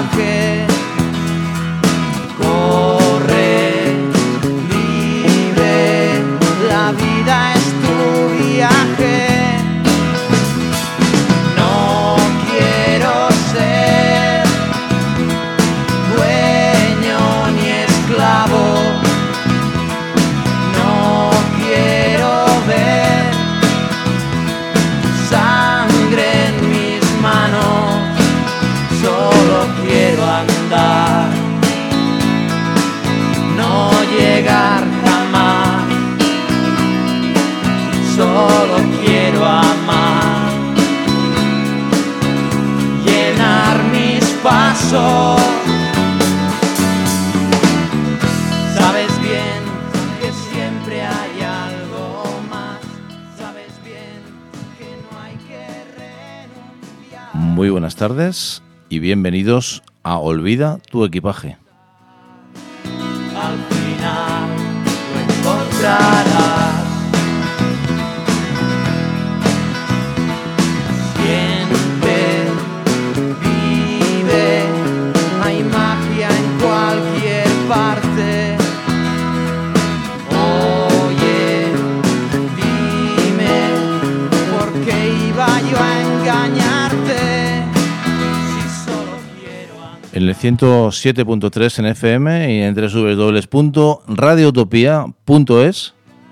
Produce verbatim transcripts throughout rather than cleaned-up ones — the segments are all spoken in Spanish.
viaje. Corre, vive, la vida es tu viaje. No quiero ser dueño ni esclavo. No quiero ver sangre en mis manos. Solo quiero andar, no llegar jamás. Solo quiero amar, llenar mis pasos. Sabes bien que siempre hay algo más. Sabes bien que no hay que renunciar. Muy buenas tardes y bienvenidos a Olvida tu equipaje. Al final lo encontrarás. Siempre vive, hay magia en cualquier parte. Oye, dime, ¿por qué iba yo a engañarte? Si solo quiero amar. En el ciento siete punto tres en F M y en doble u doble u doble u punto radio utopía punto es.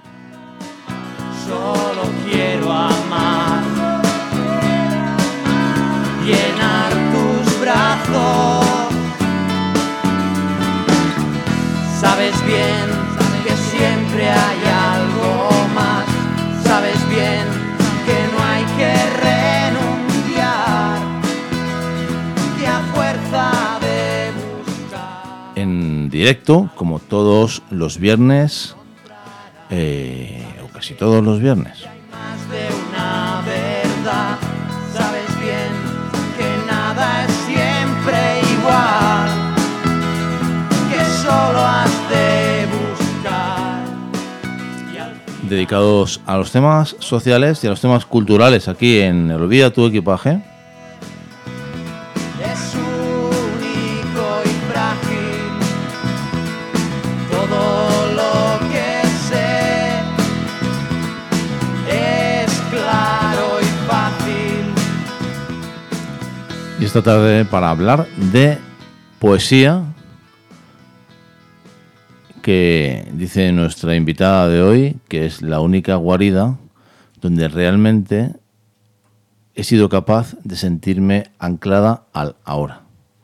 Solo quiero amar, llenar tus brazos. Sabes bien que siempre hay algo más. Sabes bien que no hay que renunciar, que a fuerza de buscar. En directo, como todos los viernes, eh, o casi todos los viernes. Más de una verdad, sabes bien que nada es siempre igual, que solo has de buscar. Y al fin Dedicados a los temas sociales y a los temas culturales aquí en Olvida tu equipaje. es único y frágil todo lo que sé, es claro y fácil. Y esta tarde para hablar de poesía, que dice nuestra invitada de hoy que es la única guarida donde realmente he sido capaz de sentirme anclada al ahora.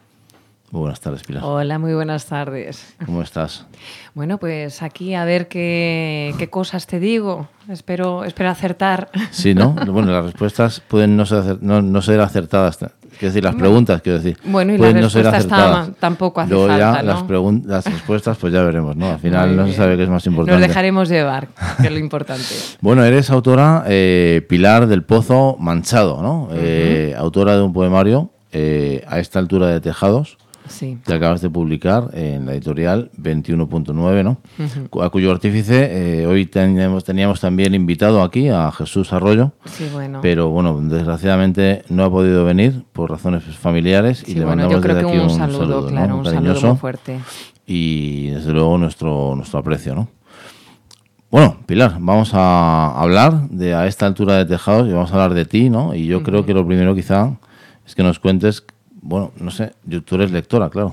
Muy buenas tardes, Pilar. Hola, muy buenas tardes. ¿Cómo estás? Bueno, pues aquí a ver qué, qué cosas te digo. Espero, espero acertar. Sí, ¿no? Bueno, las respuestas pueden no ser, acer- no, no ser acertadas. Quiero decir, las preguntas, quiero decir. Bueno, y pueden la no ser respuesta acertadas. está- tampoco hace Luego ya falta, ¿no? las, pregun- las respuestas, pues ya veremos, ¿no? Al final Muy no bien. se sabe qué es más importante. Nos dejaremos llevar, que es lo importante. Bueno, eres autora, eh, Pilar del Pozo Manchado, ¿no? Uh-huh. Eh, autora de un poemario, eh, A esta altura de tejados, Sí. que acabas de publicar en la editorial veintiuno punto nueve, ¿no? Uh-huh. A cuyo artífice eh, hoy teníamos, teníamos también invitado aquí a Jesús Arroyo, Sí, bueno. pero bueno, desgraciadamente no ha podido venir por razones familiares y Sí, le bueno, mandamos yo creo desde que aquí un un saludo, saludo, claro, ¿no? un Cariñoso, saludo muy fuerte. y desde luego nuestro, nuestro aprecio, ¿no? Bueno, Pilar, vamos a hablar de A esta altura de tejados y vamos a hablar de ti, ¿no? Y yo uh-huh. creo que lo primero quizá es que nos cuentes, bueno, no sé, tú eres lectora, claro.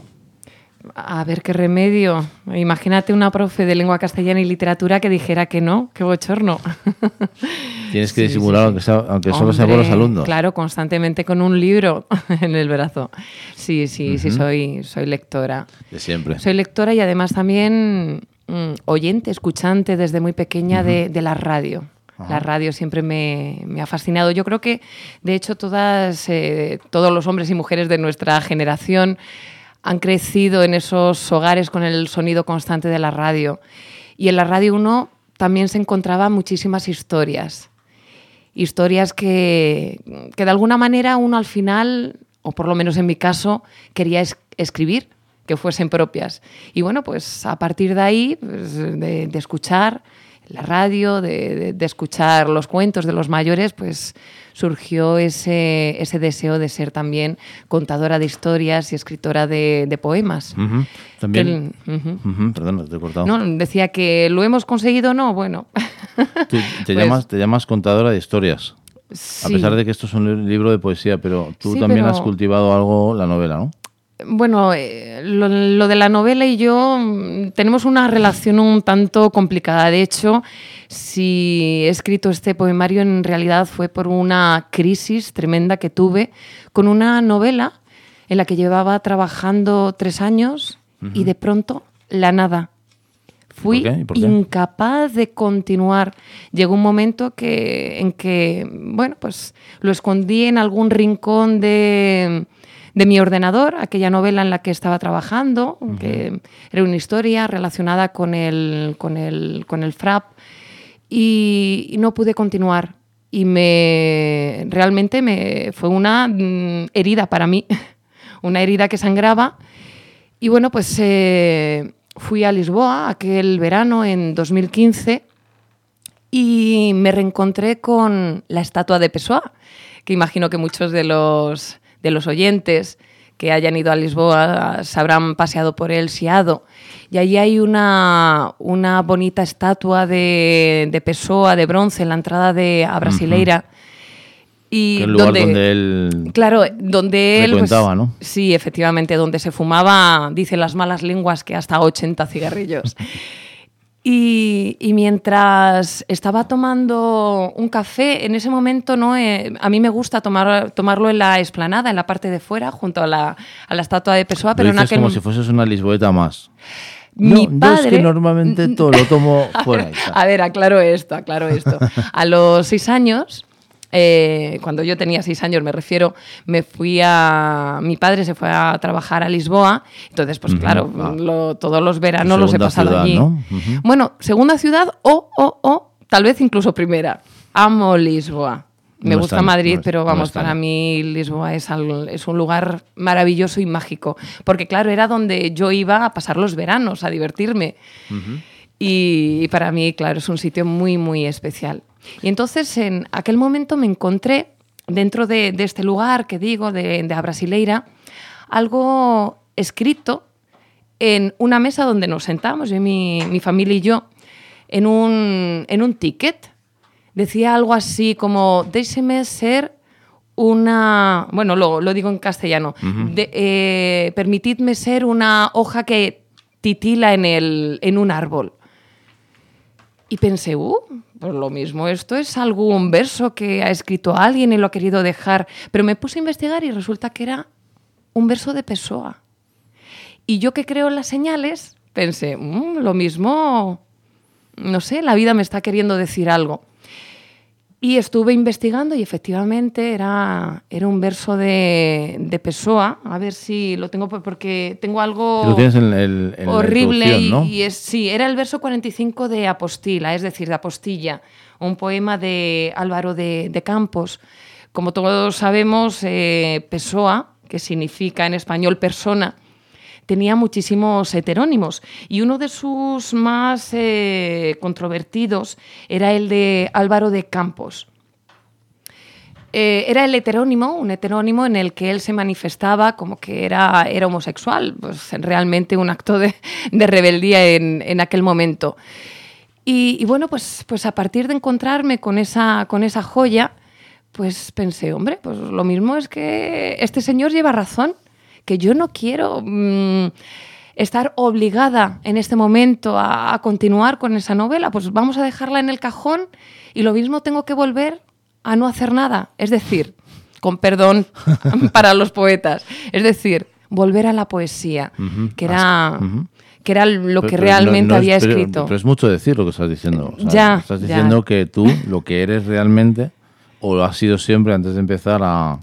A ver qué remedio. Imagínate una profe de lengua castellana y literatura que dijera que no, qué bochorno. Tienes que sí, disimular, sí, aunque, sea, aunque Hombre, solo sea por los alumnos. Claro, constantemente con un libro en el brazo. Sí, sí, uh-huh. sí, soy, soy lectora. De siempre. Soy lectora y además también mmm, oyente, escuchante desde muy pequeña uh-huh. de, de la radio. Ajá. La radio siempre me, me ha fascinado. Yo creo que, de hecho, todas, eh, todos los hombres y mujeres de nuestra generación han crecido en esos hogares con el sonido constante de la radio. Y en la Radio uno también se encontraban muchísimas historias. Historias que, que de alguna manera uno al final, o por lo menos en mi caso, quería es- escribir, que fuesen propias. Y bueno, pues a partir de ahí, pues, de, de escuchar, la radio, de, de, de escuchar los cuentos de los mayores, pues surgió ese, ese deseo de ser también contadora de historias y escritora de, de poemas. Uh-huh. También. El, uh-huh. Uh-huh. Perdón, te he cortado. No, decía que lo hemos conseguido, no, bueno. Tú te, pues, llamas, te llamas contadora de historias. Sí. A pesar de que esto es un libro de poesía, pero tú Sí, también pero... has cultivado algo la novela, ¿no? Bueno, eh, lo, lo de la novela y yo mm, tenemos una relación un tanto complicada. De hecho, si he escrito este poemario, en realidad fue por una crisis tremenda que tuve con una novela en la que llevaba trabajando tres años uh-huh. y de pronto la nada. Fui ¿Por qué? ¿Por qué? incapaz de continuar. Llegó un momento que, en que, bueno, pues lo escondí en algún rincón de... de mi ordenador, aquella novela en la que estaba trabajando, uh-huh. que era una historia relacionada con el, con el, con el frap, y, y no pude continuar. Y me realmente me, fue una mm, herida para mí, una herida que sangraba. Y bueno, pues eh, fui a Lisboa aquel verano en dos mil quince y me reencontré con la estatua de Pessoa, que imagino que muchos de los... de los oyentes que hayan ido a Lisboa se habrán paseado por el Chiado. Y allí hay una, una bonita estatua de, de Pessoa, de bronce, en la entrada de a Brasileira. Uh-huh. Y el lugar donde, donde él claro, donde él frecuentaba, pues, ¿no? Sí, efectivamente, donde se fumaba, dicen las malas lenguas, que hasta ochenta cigarrillos. Y, y mientras estaba tomando un café, en ese momento no eh, a mí me gusta tomar, tomarlo en la explanada, en la parte de fuera, junto a la, a la estatua de Pessoa. Lo pero dices en aquel como si fueses una lisboeta más. Mi no, padre... yo es que normalmente todo lo tomo fuera. A ver, aclaro esto, aclaro esto. A los seis años... Eh, cuando yo tenía seis años, me refiero, me fui a... Mi padre se fue a trabajar a Lisboa, entonces, pues uh-huh. claro, ah. lo, todos los veranos los he pasado ciudad, allí. ¿no? Uh-huh. Bueno, segunda ciudad o, o, o, tal vez incluso primera. Amo Lisboa. Me no gusta están, Madrid, no, pero vamos, no para mí Lisboa es, al, es un lugar maravilloso y mágico, porque claro, era donde yo iba a pasar los veranos, a divertirme. Uh-huh. Y, y para mí, claro, es un sitio muy, muy especial. Y entonces en aquel momento me encontré dentro de, de este lugar que digo, de, de a Brasileira, algo escrito en una mesa donde nos sentamos, yo, mi, mi familia y yo, en un, en un ticket. Decía algo así como, déjeme ser una... Bueno, lo, lo digo en castellano. Uh-huh. de, eh, permitidme ser una hoja que titila en, el, en un árbol. Y pensé, uh, pues lo mismo, esto es algún verso que ha escrito alguien y lo ha querido dejar. Pero me puse a investigar y resulta que era un verso de Pessoa. Y yo que creo en las señales, pensé, mmm, lo mismo, no sé, la vida me está queriendo decir algo. Y estuve investigando y efectivamente era, era un verso de, de Pessoa. A ver si lo tengo porque tengo algo lo tienes en el, en horrible. Y, ¿no? y es, sí, era el verso cuarenta y cinco de Apostila, es decir, de Apostilla, un poema de Álvaro de, de Campos. Como todos sabemos, eh, Pessoa, que significa en español persona, tenía muchísimos heterónimos y uno de sus más eh, controvertidos era el de Álvaro de Campos. Eh, era el heterónimo, un heterónimo en el que él se manifestaba como que era, era homosexual, pues realmente un acto de, de rebeldía en, en aquel momento. Y, y bueno, pues, pues a partir de encontrarme con esa, con esa joya, pues pensé, hombre, pues lo mismo es que este señor lleva razón, que yo no quiero mmm, estar obligada en este momento a, a continuar con esa novela, pues vamos a dejarla en el cajón y lo mismo tengo que volver a no hacer nada. Es decir, con perdón para los poetas, es decir, volver a la poesía, uh-huh. que era... Uh-huh. que era lo que pero, realmente no, no había es, pero, escrito. Pero es mucho decir lo que estás diciendo. O sea, ya, estás diciendo ya. que tú, lo que eres realmente, o lo has sido siempre antes de empezar a...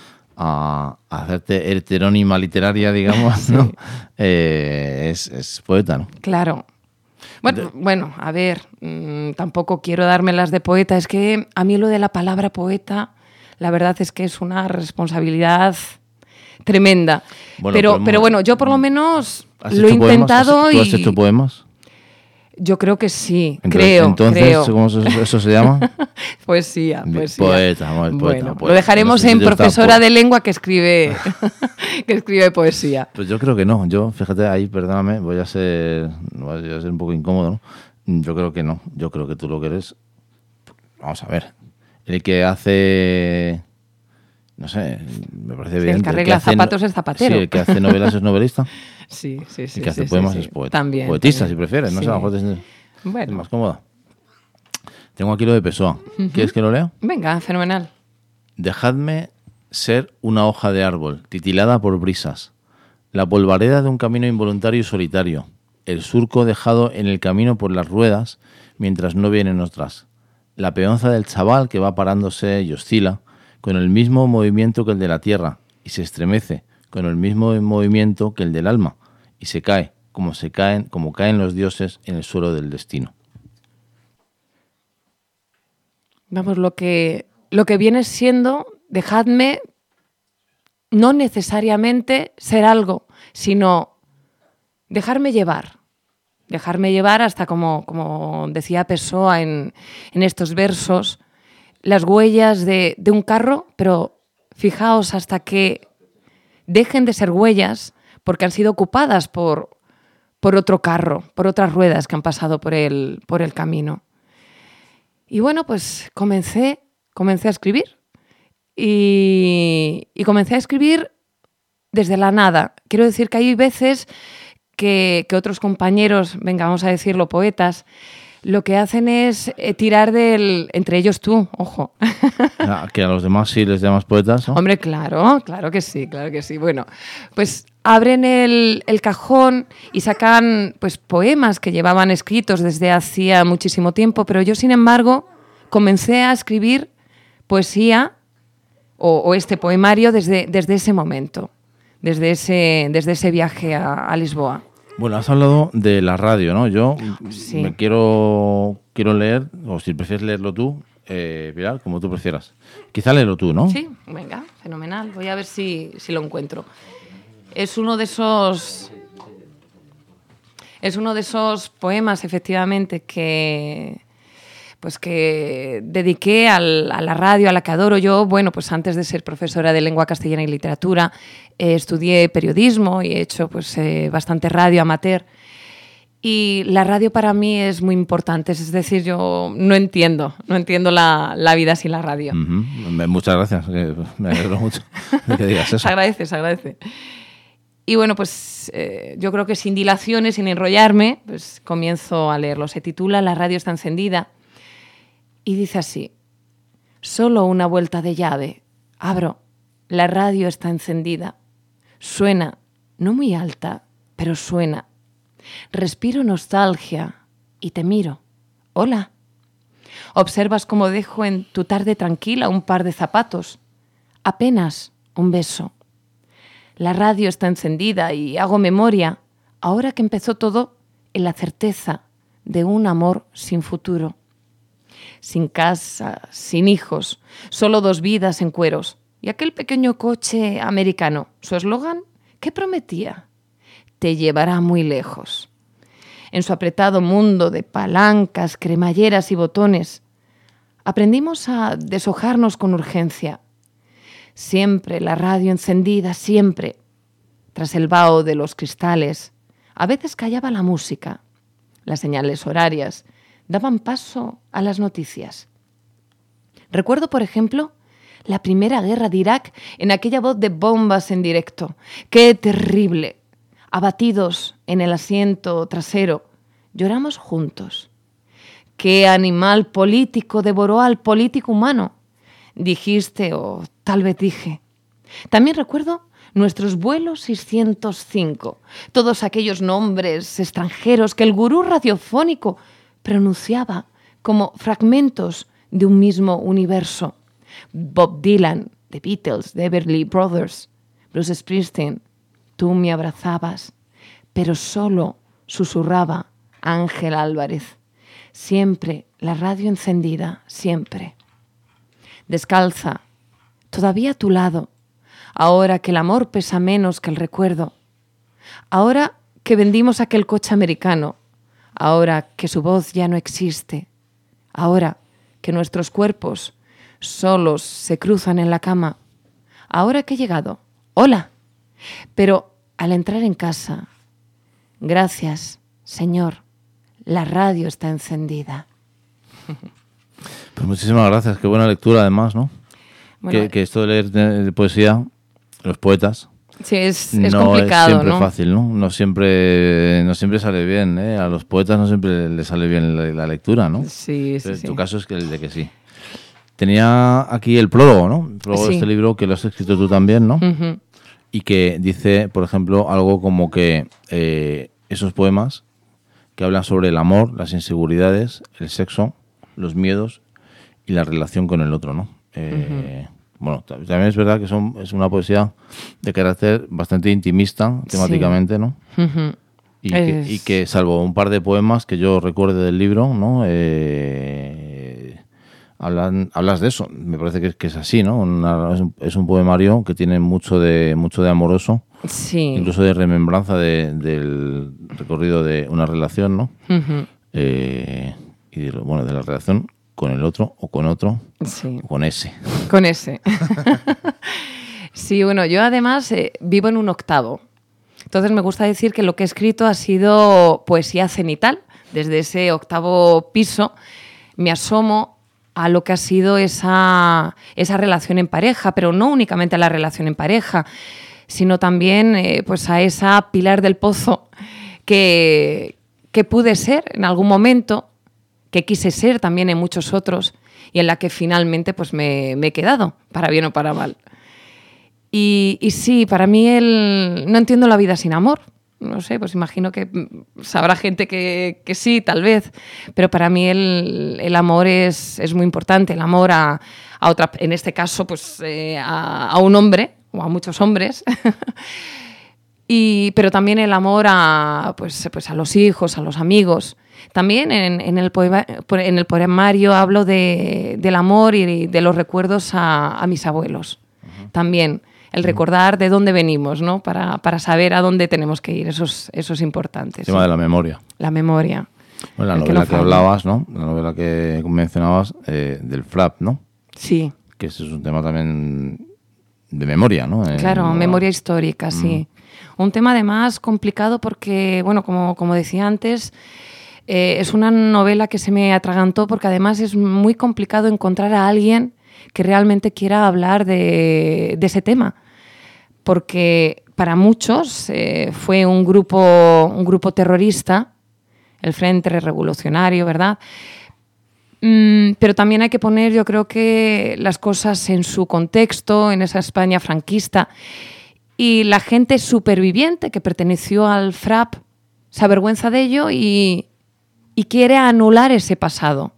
a hacerte heterónima literaria, digamos, sí. ¿no? Eh, es, es poeta, ¿no? Claro. Bueno, bueno, a ver, mmm, tampoco quiero dármelas de poeta. Es que a mí lo de la palabra poeta, la verdad es que es una responsabilidad tremenda. Bueno, pero, pero bueno, yo por lo menos lo he intentado. ¿Tú has y... hecho poemas? Yo creo que sí, Entonces, creo, entonces, creo. ¿cómo eso, eso se llama? Poesía, poesía. Poeta, poeta, bueno, poeta. lo dejaremos No sé si en te gusta profesora po- de lengua que escribe, que escribe poesía. Pues yo creo que no. Yo, fíjate, ahí, perdóname, voy a ser, voy a ser un poco incómodo, ¿no? Yo creo que no. Yo creo que tú lo que eres, vamos a ver, el que hace, no sé, me parece Sí, evidente. el que arregla hace zapatos no- es zapatero. Sí, el que hace novelas es novelista. Sí, sí, sí. El que hace sí, poemas sí, es sí. poeta. También. Poetista, también. si prefieres. No Sí. sé, a lo mejor es, es Bueno, más cómoda. Tengo aquí lo de Pessoa. ¿Quieres que lo lea? venga, fenomenal. Dejadme ser una hoja de árbol, titilada por brisas, la polvareda de un camino involuntario y solitario, el surco dejado en el camino por las ruedas mientras no vienen otras, la peonza del chaval que va parándose y oscila con el mismo movimiento que el de la tierra y se estremece con el mismo movimiento que el del alma y se cae como se caen, como caen los dioses en el suelo del destino. Vamos, lo que, lo que viene siendo, dejadme no necesariamente ser algo, sino dejarme llevar. Dejarme llevar hasta, como, como decía Pessoa en, en estos versos, las huellas de, de un carro, pero fijaos hasta que dejen de ser huellas porque han sido ocupadas por, por otro carro, por otras ruedas que han pasado por el, por el camino. Y bueno, pues comencé, comencé a escribir. Y, y comencé a escribir desde la nada. Quiero decir que hay veces que, que otros compañeros, venga, vamos a decirlo, poetas, lo que hacen es eh, tirar del... Entre ellos tú, ojo. Ah, que a los demás sí les llamas poetas, ¿no? Hombre, claro, claro que sí, claro que sí. Bueno, pues abren el, el cajón y sacan pues poemas que llevaban escritos desde hacía muchísimo tiempo, pero yo, sin embargo, comencé a escribir poesía o, o este poemario desde, desde ese momento, desde ese, desde ese viaje a, a Lisboa. Bueno, has hablado de la radio, ¿no? Yo Sí. me quiero, quiero leer, o si prefieres leerlo tú, eh, Pilar, como tú prefieras. Quizá léelo tú, ¿no? Sí, venga, fenomenal. Voy a ver si, si lo encuentro. Es uno de esos... Es uno de esos poemas, efectivamente, que... pues que dediqué al, a la radio, a la que adoro. Yo, bueno, pues antes de ser profesora de lengua castellana y literatura, eh, estudié periodismo y he hecho pues eh, bastante radio amateur. Y la radio para mí es muy importante. Es decir, yo no entiendo, no entiendo la, la vida sin la radio. Uh-huh. Muchas gracias, que me alegro mucho de que digas eso. Se agradece, se agradece. Y bueno, pues eh, yo creo que sin dilaciones, sin enrollarme, pues comienzo a leerlo. Se titula La radio está encendida. Y dice así: solo una vuelta de llave. Abro. La radio está encendida. Suena, no muy alta, pero suena. Respiro nostalgia y te miro. Hola. Observas cómo dejo en tu tarde tranquila un par de zapatos. Apenas un beso. La radio está encendida y hago memoria, ahora que empezó todo, en la certeza de un amor sin futuro. Sin casa, sin hijos, solo dos vidas en cueros. Y aquel pequeño coche americano, su eslogan, ¿qué prometía? Te llevará muy lejos. En su apretado mundo de palancas, cremalleras y botones, aprendimos a deshojarnos con urgencia. Siempre la radio encendida, siempre. Tras el vaho de los cristales, a veces callaba la música. Las señales horarias daban paso a las noticias. Recuerdo, por ejemplo, la primera guerra de Irak en aquella voz de bombas en directo. ¡Qué terrible! Abatidos en el asiento trasero, lloramos juntos. ¿Qué animal político devoró al político humano? Dijiste, o tal vez dije. También recuerdo nuestros vuelos seiscientos cinco, todos aquellos nombres extranjeros que el gurú radiofónico pronunciaba como fragmentos de un mismo universo. Bob Dylan, The Beatles, The Everly Brothers, Bruce Springsteen. Tú me abrazabas, pero solo susurraba Ángel Álvarez. Siempre la radio encendida, siempre. Descalza, todavía a tu lado, ahora que el amor pesa menos que el recuerdo. Ahora que vendimos aquel coche americano, ahora que su voz ya no existe, ahora que nuestros cuerpos solos se cruzan en la cama, ahora que he llegado, hola, pero al entrar en casa, gracias, Señor, la radio está encendida. Pues muchísimas gracias, qué buena lectura además, ¿no? Bueno, que, que esto de leer de poesía, los poetas, sí, es, es no complicado, es siempre ¿no? fácil, ¿no? No siempre, no siempre sale bien, ¿eh? A los poetas no siempre les sale bien la, la lectura, ¿no? Sí, sí, Pero sí. en tu caso es que el de que sí. Tenía aquí el prólogo, ¿no? El prólogo Sí. de este libro que lo has escrito tú también, ¿no? Ujú. Y que dice, por ejemplo, algo como que eh, esos poemas que hablan sobre el amor, las inseguridades, el sexo, los miedos y la relación con el otro, ¿no? Eh, uh-huh. Bueno, t- también es verdad que son, es una poesía de carácter bastante intimista temáticamente, sí. ¿no? Uh-huh. Y, es... que, y que salvo un par de poemas que yo recuerde del libro, ¿no? Eh, hablan, hablas de eso. Me parece que, que es así, ¿no? Una, es, un, es un poemario que tiene mucho de mucho de amoroso, sí. Incluso de remembranza de, del recorrido de una relación, ¿no? Uh-huh. Eh, y de, bueno, de la relación con el otro o con otro, sí. o con ese. Con ese. Sí, bueno, yo además eh, vivo en un octavo. Entonces me gusta decir que lo que he escrito ha sido poesía cenital. Desde ese octavo piso me asomo a lo que ha sido esa, esa relación en pareja, pero no únicamente a la relación en pareja, sino también eh, pues a esa Pilar del Pozo que, que pude ser en algún momento, que quise ser también en muchos otros y en la que finalmente pues me, me he quedado, para bien o para mal. Y, y sí, para mí el, no entiendo la vida sin amor. No sé, pues imagino que sabrá gente que, que sí, tal vez, pero para mí el, el amor es, es muy importante, el amor a, a otra, en este caso pues eh, a, a un hombre o a muchos hombres, y, pero también el amor a, pues, pues a los hijos, a los amigos. También en, en, el, poema, en el poemario hablo de, del amor y de los recuerdos a, a mis abuelos. Uh-huh. También el recordar de dónde venimos, ¿no? Para, para saber a dónde tenemos que ir. Eso es, eso es importante. El tema sí. de la memoria. La memoria. Bueno, la novela que, no que hablabas, ¿no? La novela que mencionabas eh, del Frap, ¿no? Sí. Que ese es un tema también de memoria, ¿no? Claro, en, memoria histórica, mm. sí. Un tema además complicado porque, bueno, como, como decía antes, eh, es una novela que se me atragantó porque además es muy complicado encontrar a alguien que realmente quiera hablar de, de ese tema. Porque para muchos eh, fue un grupo, un grupo terrorista, el Frente Revolucionario, ¿verdad? Mm, pero también hay que poner, yo creo que las cosas en su contexto, en esa España franquista. Y la gente superviviente que perteneció al Frap se avergüenza de ello y, y quiere anular ese pasado.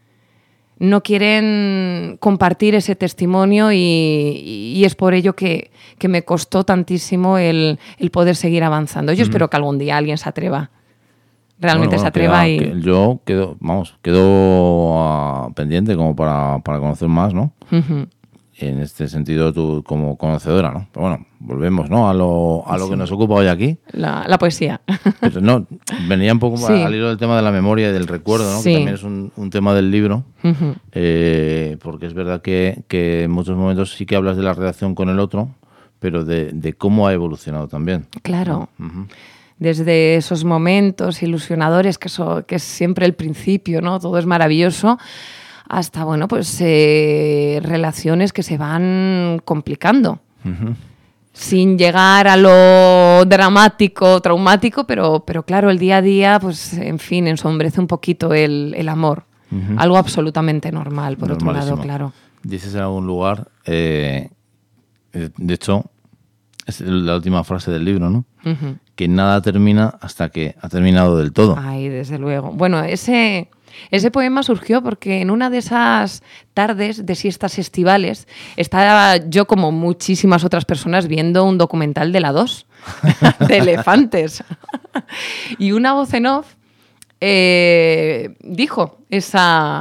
No quieren compartir ese testimonio y, y es por ello que, que me costó tantísimo el, el poder seguir avanzando. Yo mm. espero que algún día alguien se atreva. Realmente bueno, bueno, se atreva queda, y... Que yo quedo, vamos, quedo uh, pendiente como para, para conocer más, ¿no? Uh-huh. En este sentido, tú como conocedora, ¿no? Pero bueno, volvemos, ¿no? A lo, a lo sí. que nos ocupa hoy aquí. La, la poesía. Pero no, venía un poco sí. al hilo del tema de la memoria y del recuerdo, ¿no? Sí. Que también es un, un tema del libro. Uh-huh. Eh, porque es verdad que, que en muchos momentos sí que hablas de la relación con el otro, pero de, de cómo ha evolucionado también. Claro. ¿No? Uh-huh. Desde esos momentos ilusionadores, que, eso, que es siempre el principio, ¿no? Todo es maravilloso, hasta, bueno, pues eh, relaciones que se van complicando. Uh-huh. Sin llegar a lo dramático, traumático, pero, pero claro, el día a día, pues, en fin, ensombrece un poquito el, el amor. Uh-huh. Algo absolutamente normal, por otro lado, claro. Dices en algún lugar, eh, de hecho, es la última frase del libro, ¿no? Uh-huh. Que nada termina hasta que ha terminado del todo. Ay, desde luego. Bueno, ese, ese poema surgió porque en una de esas tardes de siestas estivales estaba yo, como muchísimas otras personas, viendo un documental de la dos, de elefantes. Y una voz en off eh, dijo esa,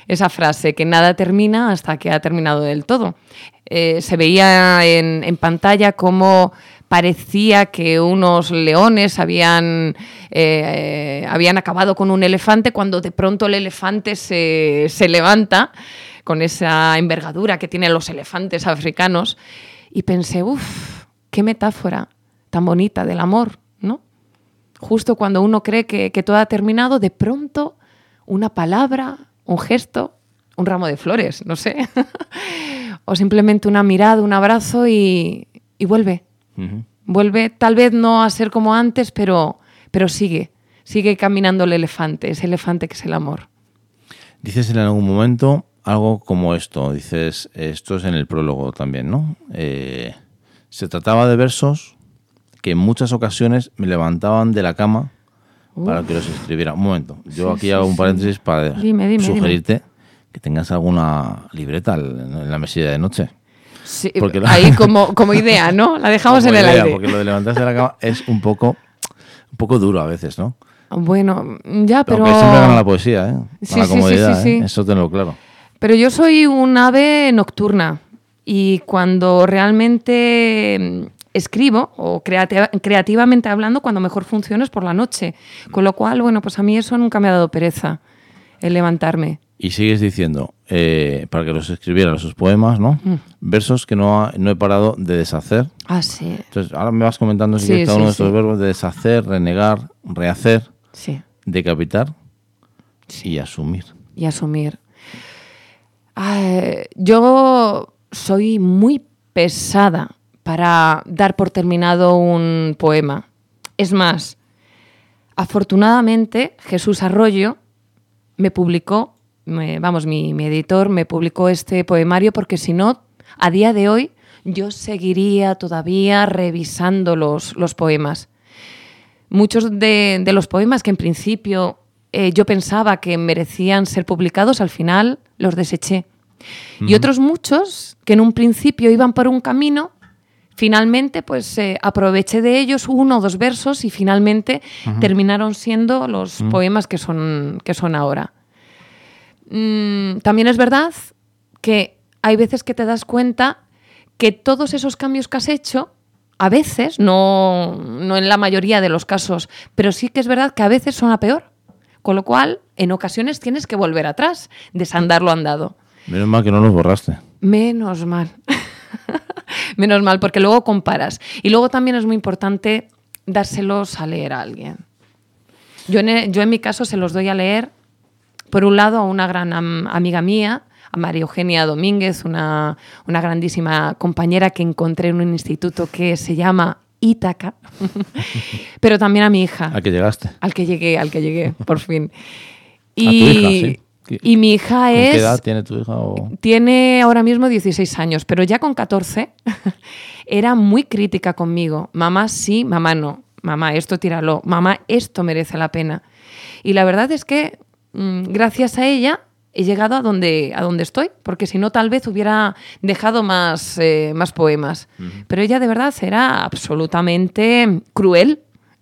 esa frase, que nada termina hasta que ha terminado del todo. Eh, se veía en, en pantalla cómo parecía que unos leones habían, eh, habían acabado con un elefante, cuando de pronto el elefante se, se levanta con esa envergadura que tienen los elefantes africanos. Y pensé, uff, qué metáfora tan bonita del amor, ¿no? Justo cuando uno cree que, que todo ha terminado, de pronto una palabra, un gesto, un ramo de flores, no sé. O simplemente una mirada, un abrazo y, y vuelve. Uh-huh. Vuelve, tal vez no a ser como antes, pero, pero sigue. Sigue caminando el elefante, ese elefante que es el amor. Dices en algún momento algo como esto. Dices, esto es en el prólogo también, ¿no? Eh, se trataba de versos que en muchas ocasiones me levantaban de la cama Uf. para que los escribiera. Un momento, yo sí, aquí sí, hago un paréntesis sí. para dime, dime, sugerirte dime. que tengas alguna libreta en la mesilla de noche. Sí, lo, ahí como, como idea, ¿no? La dejamos en el idea, aire. Porque lo de levantarse de la cama es un poco, un poco duro a veces, ¿no? Bueno, ya, pero... Aunque siempre gana la poesía, ¿eh? Sí, la sí, comodidad, sí, sí, sí. ¿eh? Eso tenlo claro. Pero yo soy un ave nocturna y cuando realmente escribo, o creativa, creativamente hablando, cuando mejor funciona es por la noche. Con lo cual, bueno, pues a mí eso nunca me ha dado pereza, el levantarme. Y sigues diciendo, eh, para que los escribiera sus poemas, ¿no? Mm. Versos que no, ha, no he parado de deshacer. Ah, sí. Entonces, ahora me vas comentando si sí, quieres cada sí, uno de estos sí. verbos de deshacer, renegar, rehacer, sí. decapitar sí. y asumir. Y asumir. Ay, yo soy muy pesada para dar por terminado un poema. Es más, afortunadamente, Jesús Arroyo me publicó, me, vamos, mi, mi editor me publicó este poemario porque si no, a día de hoy, yo seguiría todavía revisando los, los poemas. Muchos de, de los poemas que en principio eh, yo pensaba que merecían ser publicados, al final los deseché. Uh-huh. Y otros muchos que en un principio iban por un camino, finalmente pues eh, aproveché de ellos uno o dos versos y finalmente uh-huh. terminaron siendo los uh-huh. poemas que son, que son ahora. Mm, también es verdad que hay veces que te das cuenta que todos esos cambios que has hecho, a veces, no, no en la mayoría de los casos, pero sí que es verdad que a veces son a peor. Con lo cual, en ocasiones tienes que volver atrás, desandar lo andado. Menos mal que no los borraste. Menos mal. Menos mal, porque luego comparas. Y luego también es muy importante dárselos a leer a alguien. Yo en, yo en mi caso se los doy a leer, por un lado, a una gran am- amiga mía, a María Eugenia Domínguez, una, una grandísima compañera que encontré en un instituto que se llama Ítaca, pero también a mi hija. ¿Al que llegaste? Al que llegué, al que llegué, por fin. Y, ¿a tu hija, sí? Y mi hija es... ¿Con qué edad tiene tu hija? O... Tiene ahora mismo dieciséis años, pero ya con catorce era muy crítica conmigo. Mamá sí, mamá no. Mamá, esto tíralo. Mamá, esto merece la pena. Y la verdad es que mmm, gracias a ella he llegado a donde, a donde estoy, porque si no tal vez hubiera dejado más, eh, más poemas. Uh-huh. Pero ella de verdad era absolutamente cruel.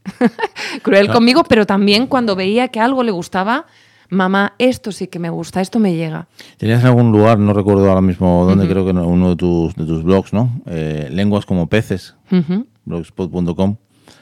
cruel claro. conmigo, pero también cuando veía que algo le gustaba... Mamá, esto sí que me gusta, esto me llega. ¿Tenías en algún lugar, no recuerdo ahora mismo dónde, uh-huh. creo que en uno de tus, de tus blogs, ¿no? Eh, Lenguas como peces, uh-huh. blogspot punto com,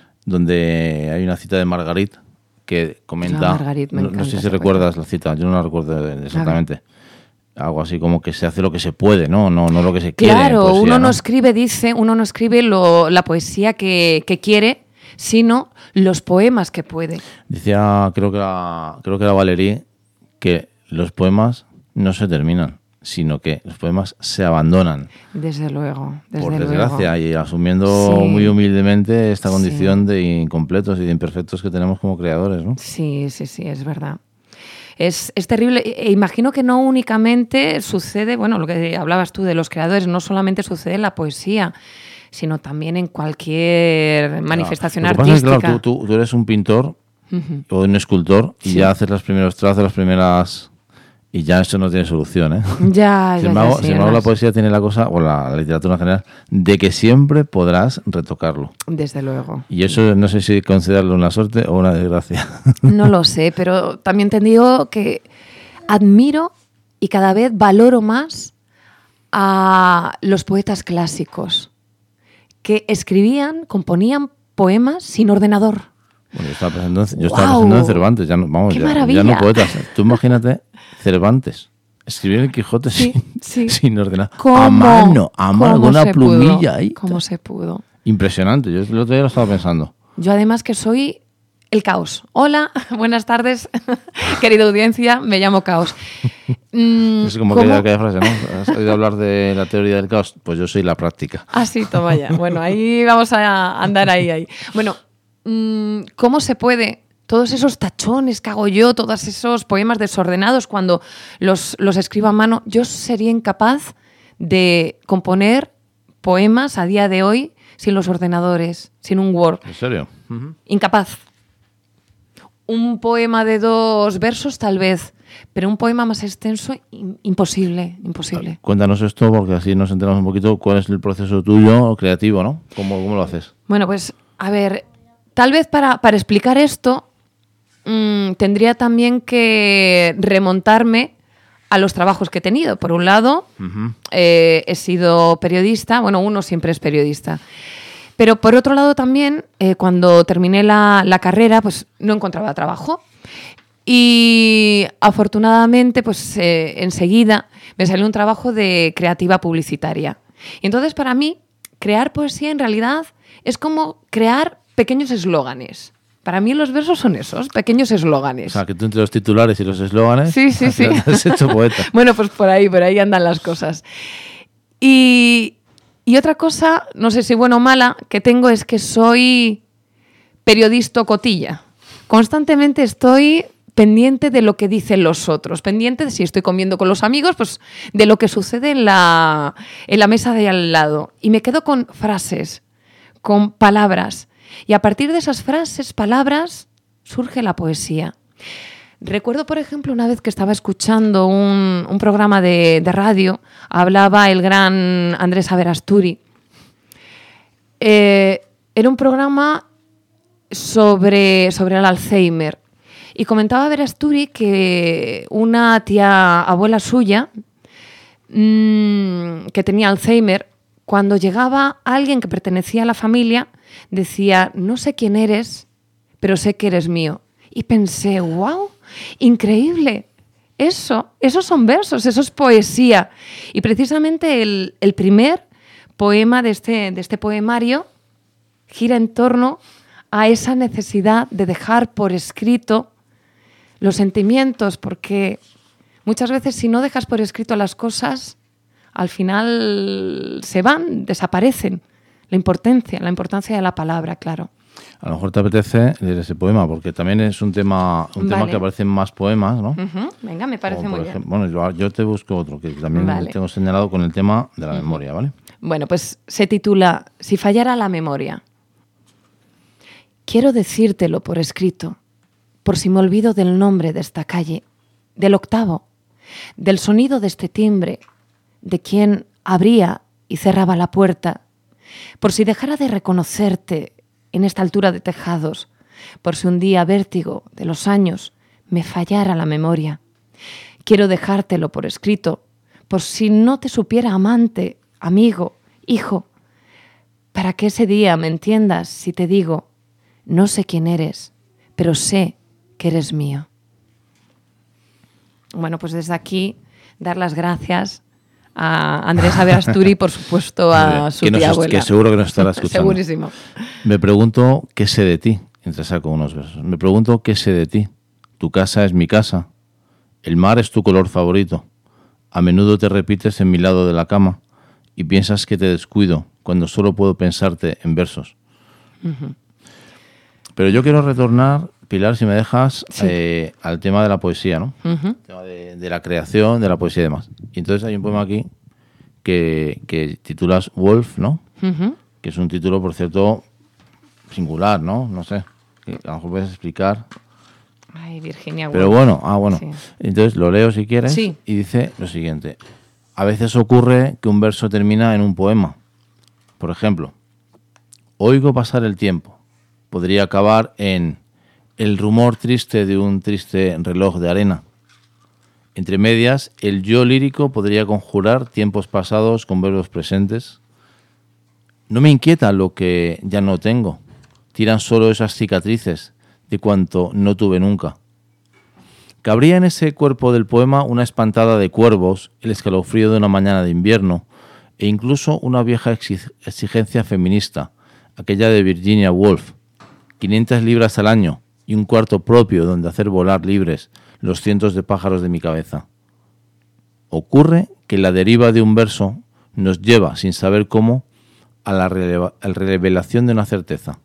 donde hay una cita de Margarit que comenta, Margarit, me no, encanta, no sé si recuerdas la cita, yo no la recuerdo exactamente. Algo así como que se hace lo que se puede, ¿no? No, no lo que se quiere. Claro, poesía, uno no, no escribe, dice, uno no escribe lo, la poesía que, que quiere, sino los poemas que puede. Decía, creo que era, creo que era Valéry, que los poemas no se terminan, sino que los poemas se abandonan. Desde luego, desde Por luego. desgracia, y asumiendo sí. muy humildemente esta condición sí. de incompletos y de imperfectos que tenemos como creadores, ¿no? Sí, sí, sí, es verdad. Es, es terrible. E imagino que no únicamente sucede, bueno, lo que hablabas tú de los creadores, no solamente sucede en la poesía, sino también en cualquier manifestación claro. artística. Es que, claro, tú, tú, tú eres un pintor uh-huh. o un escultor y sí. ya haces los primeros trazos, las primeras... Y ya eso no tiene solución, ¿eh? Ya, sin ya, embargo, ya, sí, sin embargo la poesía tiene la cosa, o la, la literatura en general, de que siempre podrás retocarlo. Desde luego. Y eso no sé si considerarlo una suerte o una desgracia. No lo sé, pero también te digo que admiro y cada vez valoro más a los poetas clásicos que escribían, componían poemas sin ordenador. Bueno, yo estaba pensando, en, yo estaba pensando en Cervantes, ya no, vamos, ¡Qué ya, maravilla! ya no poetas. Tú imagínate Cervantes escribir el Quijote Sí, sin, sí. sin ordenar. ¿Cómo? A mano, a mano, ¿Cómo con una se plumilla pudo? ahí. ¿Cómo se pudo? Impresionante, yo el otro día lo estaba pensando. Yo además que soy el caos. Hola, buenas tardes, querida audiencia, me llamo Caos. Mm, Es como ¿cómo? aquella, aquella frase, ¿no? ¿Has oído hablar de la teoría del caos? Pues yo soy la práctica. Ah, sí, toma ya. Bueno, ahí vamos a andar ahí, ahí. Bueno, mmm, ¿cómo se puede? Todos esos tachones que hago yo, todos esos poemas desordenados, cuando los, los escribo a mano, yo sería incapaz de componer poemas a día de hoy sin los ordenadores, sin un Word. ¿En serio? Uh-huh. Incapaz. Un poema de dos versos, tal vez, pero un poema más extenso, in- imposible, imposible. Cuéntanos esto porque así nos enteramos un poquito cuál es el proceso tuyo creativo, ¿no? ¿Cómo, cómo lo haces? Bueno, pues, a ver, tal vez para, para explicar esto mmm, tendría también que remontarme a los trabajos que he tenido. Por un lado, Uh-huh. eh, he sido periodista, bueno, uno siempre es periodista. Pero por otro lado también, eh, cuando terminé la, la carrera, pues no encontraba trabajo. Y afortunadamente, pues eh, enseguida me salió un trabajo de creativa publicitaria. Y entonces, para mí, crear poesía en realidad es como crear pequeños eslóganes. Para mí los versos son esos, pequeños eslóganes. O sea, que tú entre los titulares y los eslóganes Sí, sí, sí. te has hecho poeta. Bueno, pues por ahí, por ahí andan las cosas. Y, y otra cosa, no sé si buena o mala, que tengo es que soy periodista cotilla. Constantemente estoy pendiente de lo que dicen los otros, pendiente de si estoy comiendo con los amigos, pues de lo que sucede en la, en la mesa de al lado. Y me quedo con frases, con palabras. Y a partir de esas frases, palabras, surge la poesía. Recuerdo, por ejemplo, una vez que estaba escuchando un, un programa de, de radio, hablaba el gran Andrés Averasturi. Eh, era un programa sobre, sobre el Alzheimer. Y comentaba Averasturi que una tía abuela suya, mmm, que tenía Alzheimer, cuando llegaba alguien que pertenecía a la familia, decía, no sé quién eres, pero sé que eres mío. Y pensé, wow, increíble. Eso, esos son versos, eso es poesía. Y precisamente el, el primer poema de este, de este poemario gira en torno a esa necesidad de dejar por escrito los sentimientos, porque muchas veces si no dejas por escrito las cosas, al final se van, desaparecen. La importancia, la importancia de la palabra, claro. A lo mejor te apetece leer ese poema, porque también es un tema un Vale. tema que aparece en más poemas, ¿no? Uh-huh. Venga, me parece Como, por muy bien. ejemplo, bueno, yo, yo te busco otro, que también Vale. tengo señalado con el tema de la uh-huh. memoria, ¿vale? Bueno, pues se titula Si fallara la memoria. Quiero decírtelo por escrito, por si me olvido del nombre de esta calle, del octavo, del sonido de este timbre, de quien abría y cerraba la puerta, por si dejara de reconocerte en esta altura de tejados, por si un día vértigo de los años me fallara la memoria. Quiero dejártelo por escrito, por si no te supiera amante, amigo, hijo, para que ese día me entiendas si te digo, no sé quién eres, pero sé que eres mío. Bueno, pues desde aquí dar las gracias a Andrés Averasturi, por supuesto, a su que nos, tía abuela. Que seguro que nos estará escuchando. Segurísimo. Me pregunto qué sé de ti, entre saco unos versos. Me pregunto qué sé de ti. Tu casa es mi casa. El mar es tu color favorito. A menudo te repites en mi lado de la cama y piensas que te descuido cuando solo puedo pensarte en versos. Uh-huh. Pero yo quiero retornar, Pilar, si me dejas, sí. eh, al tema de la poesía, ¿no? Uh-huh. El tema de, de la creación, de la poesía y demás. Y entonces hay un poema aquí que, que titulas Wolf, ¿no? Uh-huh. Que es un título, por cierto, singular, ¿no? No sé. Que a lo mejor puedes explicar. Ay, Virginia Woolf. Pero bueno, ah, bueno. Sí. Entonces lo leo si quieres. Sí. Y dice lo siguiente. A veces ocurre que un verso termina en un poema. Por ejemplo, oigo pasar el tiempo. Podría acabar en el rumor triste de un triste reloj de arena, Entre medias, el yo lírico podría conjurar tiempos pasados con verbos presentes. No me inquieta lo que ya no tengo. Tiran solo esas cicatrices de cuanto no tuve nunca. Cabría en ese cuerpo del poema una espantada de cuervos, el escalofrío de una mañana de invierno e incluso una vieja exigencia feminista, aquella de Virginia Woolf. quinientas libras al año y un cuarto propio donde hacer volar libres los cientos de pájaros de mi cabeza. Ocurre que la deriva de un verso nos lleva, sin saber cómo, a la releva- a la revelación de una certeza.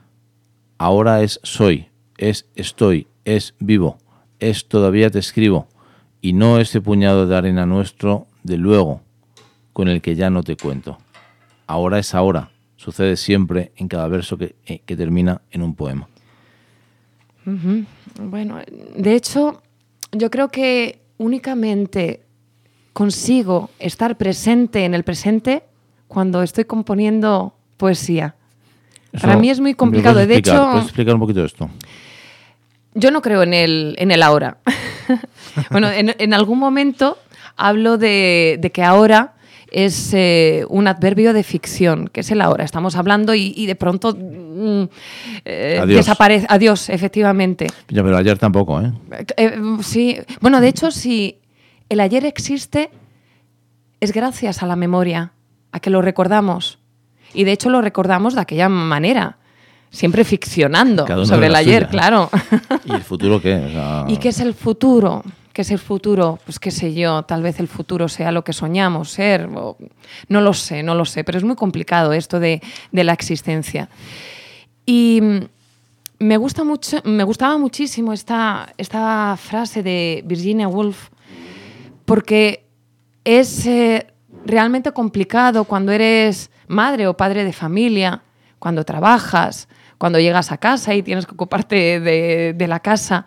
Ahora es soy, es estoy, es vivo, es todavía te escribo, y no ese puñado de arena nuestro de luego, con el que ya no te cuento. Ahora es ahora, sucede siempre en cada verso que, eh, que termina en un poema. Uh-huh. Bueno, de hecho, yo creo que únicamente consigo estar presente en el presente cuando estoy componiendo poesía. Eso, Para mí es muy complicado. ¿puedes De explicar, hecho, ¿puedes explicar un poquito esto? yo no creo en el, en el ahora. Bueno, en, en algún momento hablo de, de que ahora es eh, un adverbio de ficción, que es el ahora. Estamos hablando y, y de pronto mm, eh, Adiós. desaparece. Adiós, efectivamente. Ya, pero ayer tampoco, ¿eh? Eh, sí, bueno, de hecho, si el ayer existe, es gracias a la memoria, a que lo recordamos. Y de hecho lo recordamos de aquella manera, siempre ficcionando Cada uno sobre de el la ayer, suya. claro. ¿Y el futuro qué? O sea, ¿Y qué es el futuro? ¿Qué es el futuro? Pues qué sé yo, tal vez el futuro sea lo que soñamos ser. O, no lo sé, no lo sé, pero es muy complicado esto de, de la existencia. Y me gusta mucho, me gustaba muchísimo esta, esta frase de Virginia Woolf, porque es eh, realmente complicado cuando eres madre o padre de familia, cuando trabajas, cuando llegas a casa y tienes que ocuparte de, de la casa,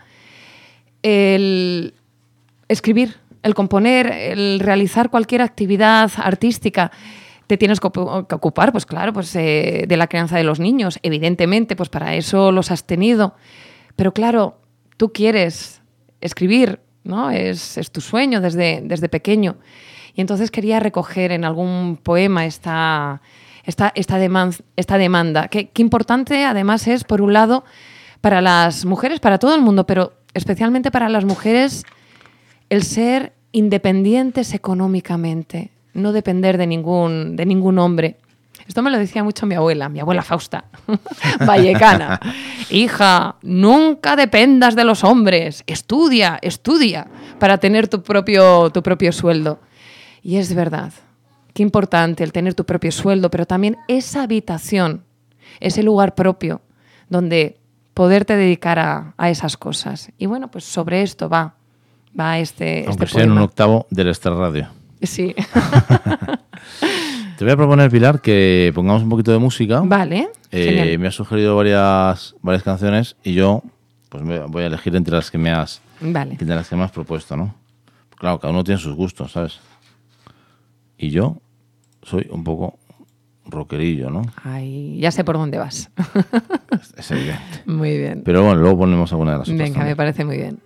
el escribir, el componer, el realizar cualquier actividad artística. Te tienes que ocupar, pues claro, pues, eh, de la crianza de los niños. Evidentemente, pues para eso los has tenido. Pero claro, tú quieres escribir, ¿no? Es, es tu sueño desde, desde pequeño. Y entonces quería recoger en algún poema esta, esta, esta, deman, esta demanda. Qué importante además es, por un lado, para las mujeres, para todo el mundo, pero especialmente para las mujeres, el ser independientes económicamente, no depender de ningún, de ningún hombre. Esto me lo decía mucho mi abuela, mi abuela Fausta, vallecana. Hija, nunca dependas de los hombres, estudia, estudia para tener tu propio, tu propio sueldo. Y es verdad, qué importante el tener tu propio sueldo, pero también esa habitación, ese lugar propio donde poderte dedicar a, a esas cosas. Y bueno, pues sobre esto va, va este, aunque este sea en poema. un octavo del extrarradio. Sí. Te voy a proponer, Pilar, que pongamos un poquito de música. Vale. Eh, me has sugerido varias, varias canciones y yo pues me voy a elegir entre las que me has, Vale. entre las que me has propuesto, ¿no? Claro, cada uno tiene sus gustos, ¿sabes? Y yo soy un poco rockerillo, ¿no? Ay, ya sé por dónde vas. Es, es evidente. Muy bien. Pero bueno, luego ponemos alguna de las otras. Venga, también. me parece muy bien.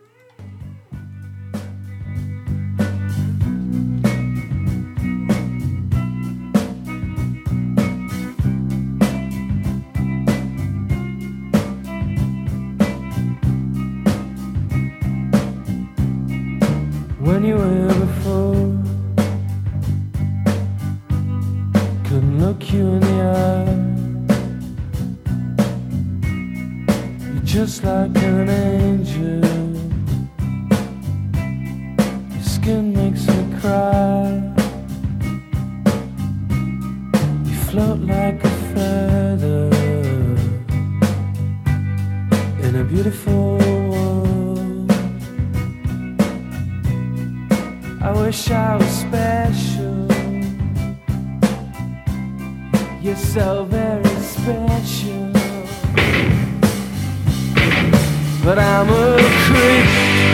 When you were here before, couldn't look you in the eye. You're just like an angel. Your skin makes me cry. You float like a feather in a beautiful world. I wish I was special. You're so very special. But I'm a creep.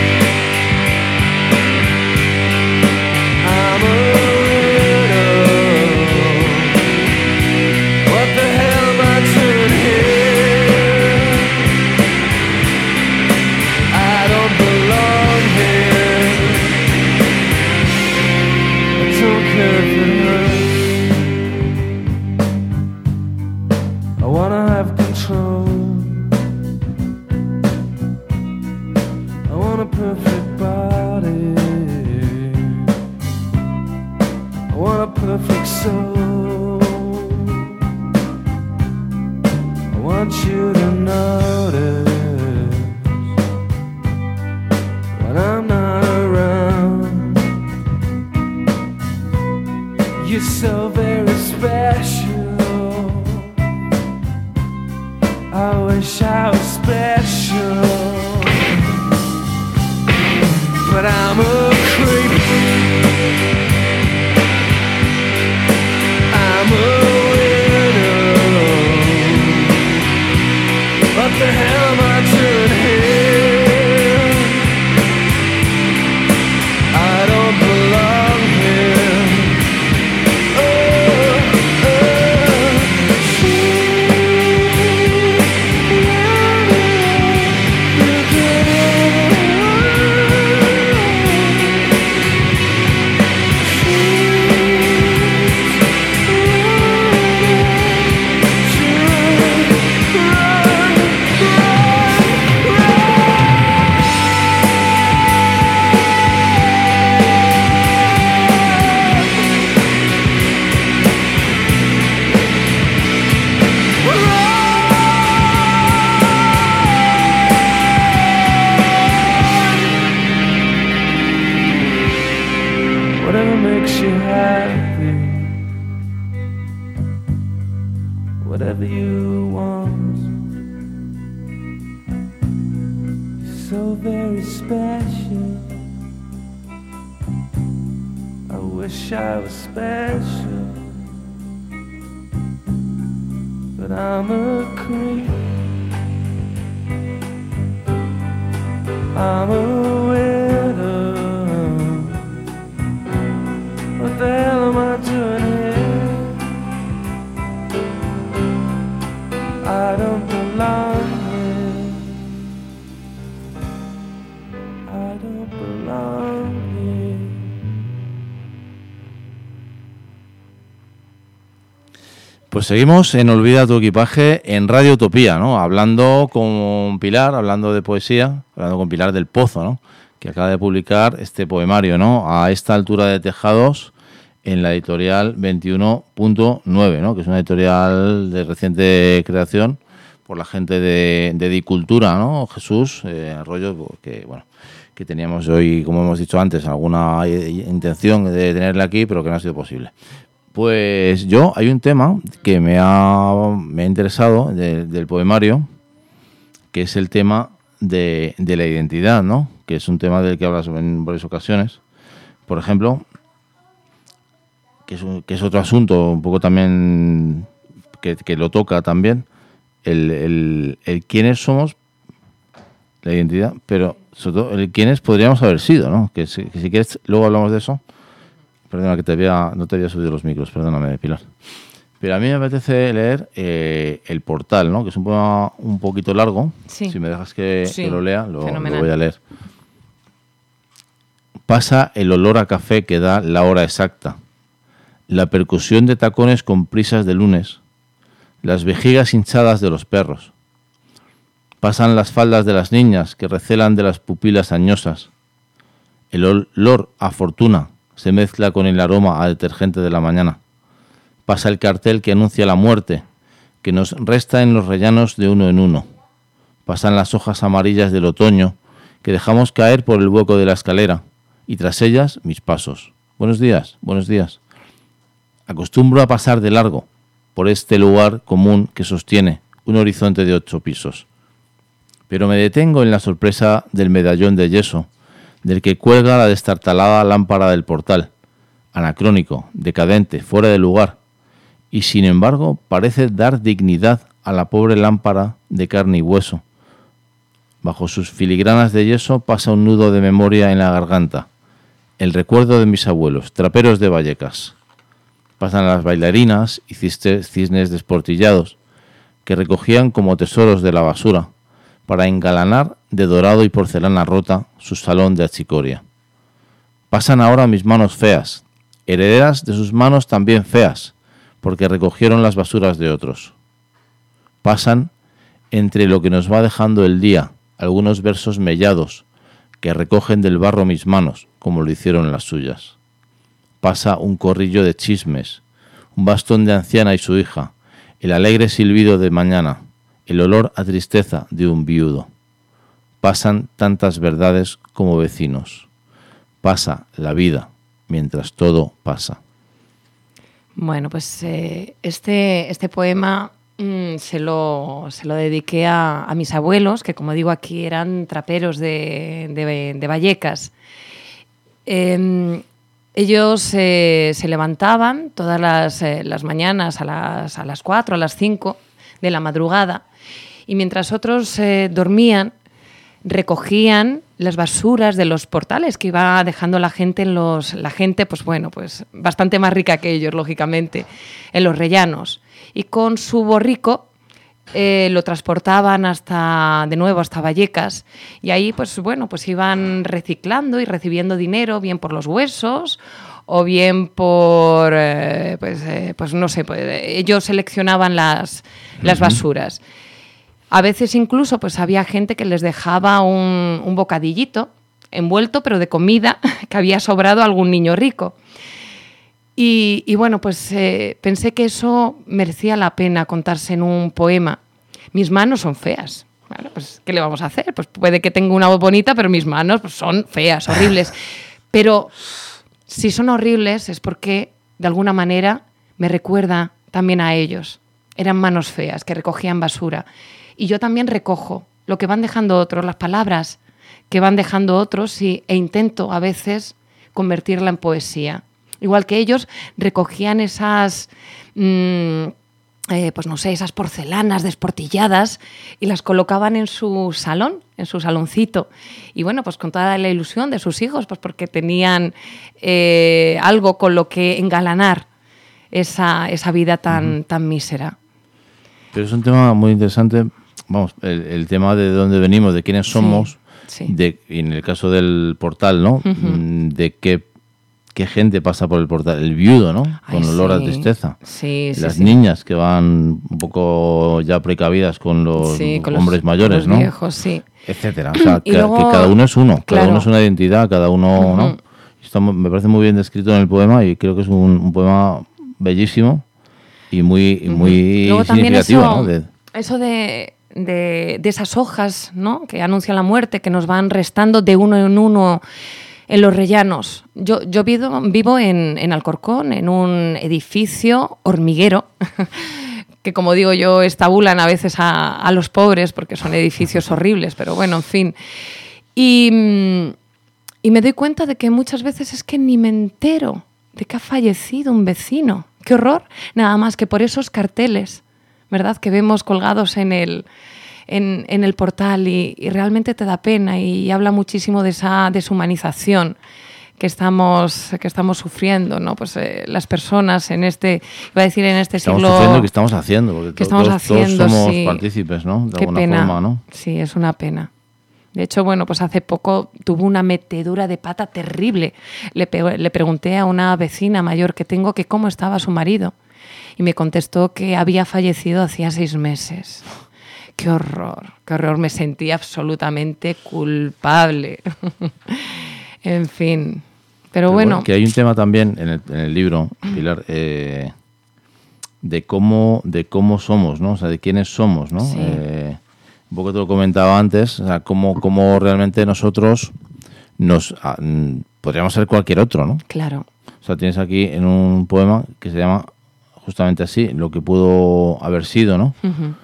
I'm a widow. What the hell am I doing here? I don't belong here. want you to notice when I'm not around. You're so very special. I wish I was special, but I'm a creep. I'm a widow. What the hell am I doing here? I don't belong here. Oh, oh, whatever makes you happy, whatever you want. You're so very special. I wish I was special, but I'm a creep. I'm a widow. What the hell am I doing here? I don't belong here. I don't belong here. Pues seguimos en Olvida tu equipaje en Radio Utopía, ¿no? Hablando con Pilar, hablando de poesía, hablando con Pilar del Pozo, ¿no? Que acaba de publicar este poemario, ¿no? A esta altura de tejados, en la editorial veintiuno punto nueve, ¿no? Que es una editorial de reciente creación por la gente de, de Dicultura, ¿no? Jesús, eh, Arroyo, que bueno, que teníamos hoy, como hemos dicho antes, alguna intención de tenerla aquí, pero que no ha sido posible. Pues yo, hay un tema que me ha, me ha interesado de, del poemario, que es el tema de, de la identidad, ¿no? Que es un tema del que hablas en varias ocasiones. Por ejemplo, que es, un, que es otro asunto un poco también que, que lo toca también, el, el, el quiénes somos, la identidad, pero sobre todo el quiénes podríamos haber sido, ¿no? Que si, que si quieres luego hablamos de eso. Perdona, que te había, no te había subido los micros, perdóname, Pilar. Pero a mí me apetece leer eh, El Portal, ¿no? Que es un poema un poquito largo. Sí. Si me dejas que, Sí. que lo lea, lo, lo Fenomenal. voy a leer. Pasa el olor a café que da la hora exacta, la percusión de tacones con prisas de lunes, las vejigas hinchadas de los perros. Pasan las faldas de las niñas que recelan de las pupilas añosas. El olor a fortuna se mezcla con el aroma a detergente de la mañana. Pasa el cartel que anuncia la muerte, que nos resta en los rellanos de uno en uno. Pasan las hojas amarillas del otoño, que dejamos caer por el hueco de la escalera, y tras ellas mis pasos. Buenos días, buenos días. Acostumbro a pasar de largo por este lugar común que sostiene un horizonte de ocho pisos. Pero me detengo en la sorpresa del medallón de yeso, del que cuelga la destartalada lámpara del portal, anacrónico, decadente, fuera de lugar, y sin embargo parece dar dignidad a la pobre lámpara de carne y hueso. Bajo sus filigranas de yeso pasa un nudo de memoria en la garganta, el recuerdo de mis abuelos, traperos de Vallecas. Pasan las bailarinas y cisnes desportillados, que recogían como tesoros de la basura, para engalanar de dorado y porcelana rota su salón de achicoria. Pasan ahora mis manos feas, herederas de sus manos también feas, porque recogieron las basuras de otros. Pasan, entre lo que nos va dejando el día, algunos versos mellados, que recogen del barro mis manos, como lo hicieron las suyas. Pasa un corrillo de chismes, un bastón de anciana y su hija, el alegre silbido de mañana, el olor a tristeza de un viudo. Pasan tantas verdades como vecinos. Pasa la vida mientras todo pasa. Bueno, pues eh, este, este poema mmm, se, lo, se lo dediqué a, a mis abuelos, que como digo aquí eran traperos de, de, de Vallecas. Eh, ellos eh, se levantaban todas las, eh, las mañanas a las, a las cuatro, a las cinco de la madrugada, y mientras otros eh, dormían, recogían las basuras de los portales que iba dejando la gente en los la gente pues bueno pues bastante más rica que ellos, lógicamente, en los rellanos, y con su borrico eh, lo transportaban hasta de nuevo hasta Vallecas, y ahí pues bueno pues iban reciclando y recibiendo dinero, bien por los huesos o bien por eh, pues eh, pues no sé, pues, ellos seleccionaban las las basuras. A veces incluso pues había gente que les dejaba un, un bocadillito envuelto, pero de comida que había sobrado a algún niño rico. Y, y bueno, pues eh, pensé que eso merecía la pena contarse en un poema. Mis manos son feas. Bueno, pues ¿qué le vamos a hacer? Pues puede que tenga una voz bonita, pero mis manos pues, son feas, horribles. Pero si son horribles es porque de alguna manera me recuerda también a ellos. Eran manos feas que recogían basura. Y yo también recojo lo que van dejando otros, las palabras que van dejando otros, y, e intento a veces convertirla en poesía. Igual que ellos recogían esas, mmm, eh, pues no sé, esas porcelanas desportilladas y las colocaban en su salón, en su saloncito. Y bueno, pues con toda la ilusión de sus hijos, pues porque tenían eh, algo con lo que engalanar esa, esa vida tan, uh-huh. tan mísera. Pero es un tema muy interesante. Vamos, el, el tema de dónde venimos, de quiénes somos, sí, sí. De, y en el caso del portal, ¿no? Uh-huh. De qué, qué gente pasa por el portal. El viudo, ¿no? Ay, con olor sí. a tristeza. Sí, sí, Las sí. niñas que van un poco ya precavidas con los sí, con hombres los, mayores, los ¿no? Viejos, sí. Etcétera. O sea, que, luego, que cada uno es uno, claro. cada uno es una identidad, cada uno, uh-huh. ¿no? Está, me parece muy bien descrito en el poema, y creo que es un, un poema bellísimo y muy, uh-huh. muy luego significativo, eso, ¿no? De, eso de... De, de esas hojas, ¿no? Que anuncian la muerte, que nos van restando de uno en uno en los rellanos. Yo, yo vivo, vivo en, en Alcorcón, en un edificio hormiguero, que como digo yo, estabulan a veces a, a los pobres porque son edificios horribles, pero bueno, en fin. Y, y me doy cuenta de que muchas veces es que ni me entero de que ha fallecido un vecino. ¡Qué horror! Nada más que por esos carteles, ¿verdad?, que vemos colgados en el, en, en el portal, y, y realmente te da pena, y habla muchísimo de esa deshumanización que estamos, que estamos sufriendo, ¿no? Pues eh, las personas en este, iba a decir en este estamos siglo... Estamos sufriendo, que estamos haciendo, porque que to- estamos todos, haciendo, todos somos sí. partícipes, ¿no? De Qué alguna pena. forma, ¿no? Sí, es una pena. De hecho, bueno, pues hace poco tuvo una metedura de pata terrible. Le, pe- le pregunté a una vecina mayor que tengo que cómo estaba su marido, y me contestó que había fallecido hacía seis meses. ¡Qué horror! ¡Qué horror! Me sentí absolutamente culpable. En fin. Pero, Pero bueno. bueno, que hay un tema también en el, en el libro, Pilar, eh, de cómo de cómo somos, ¿no? O sea, de quiénes somos, ¿no? Sí. Eh, un poco te lo comentaba antes, o sea, cómo, cómo realmente nosotros nos a, podríamos ser cualquier otro, ¿no? Claro. O sea, tienes aquí en un poema que se llama justamente así, lo que pudo haber sido, ¿no? Uh-huh.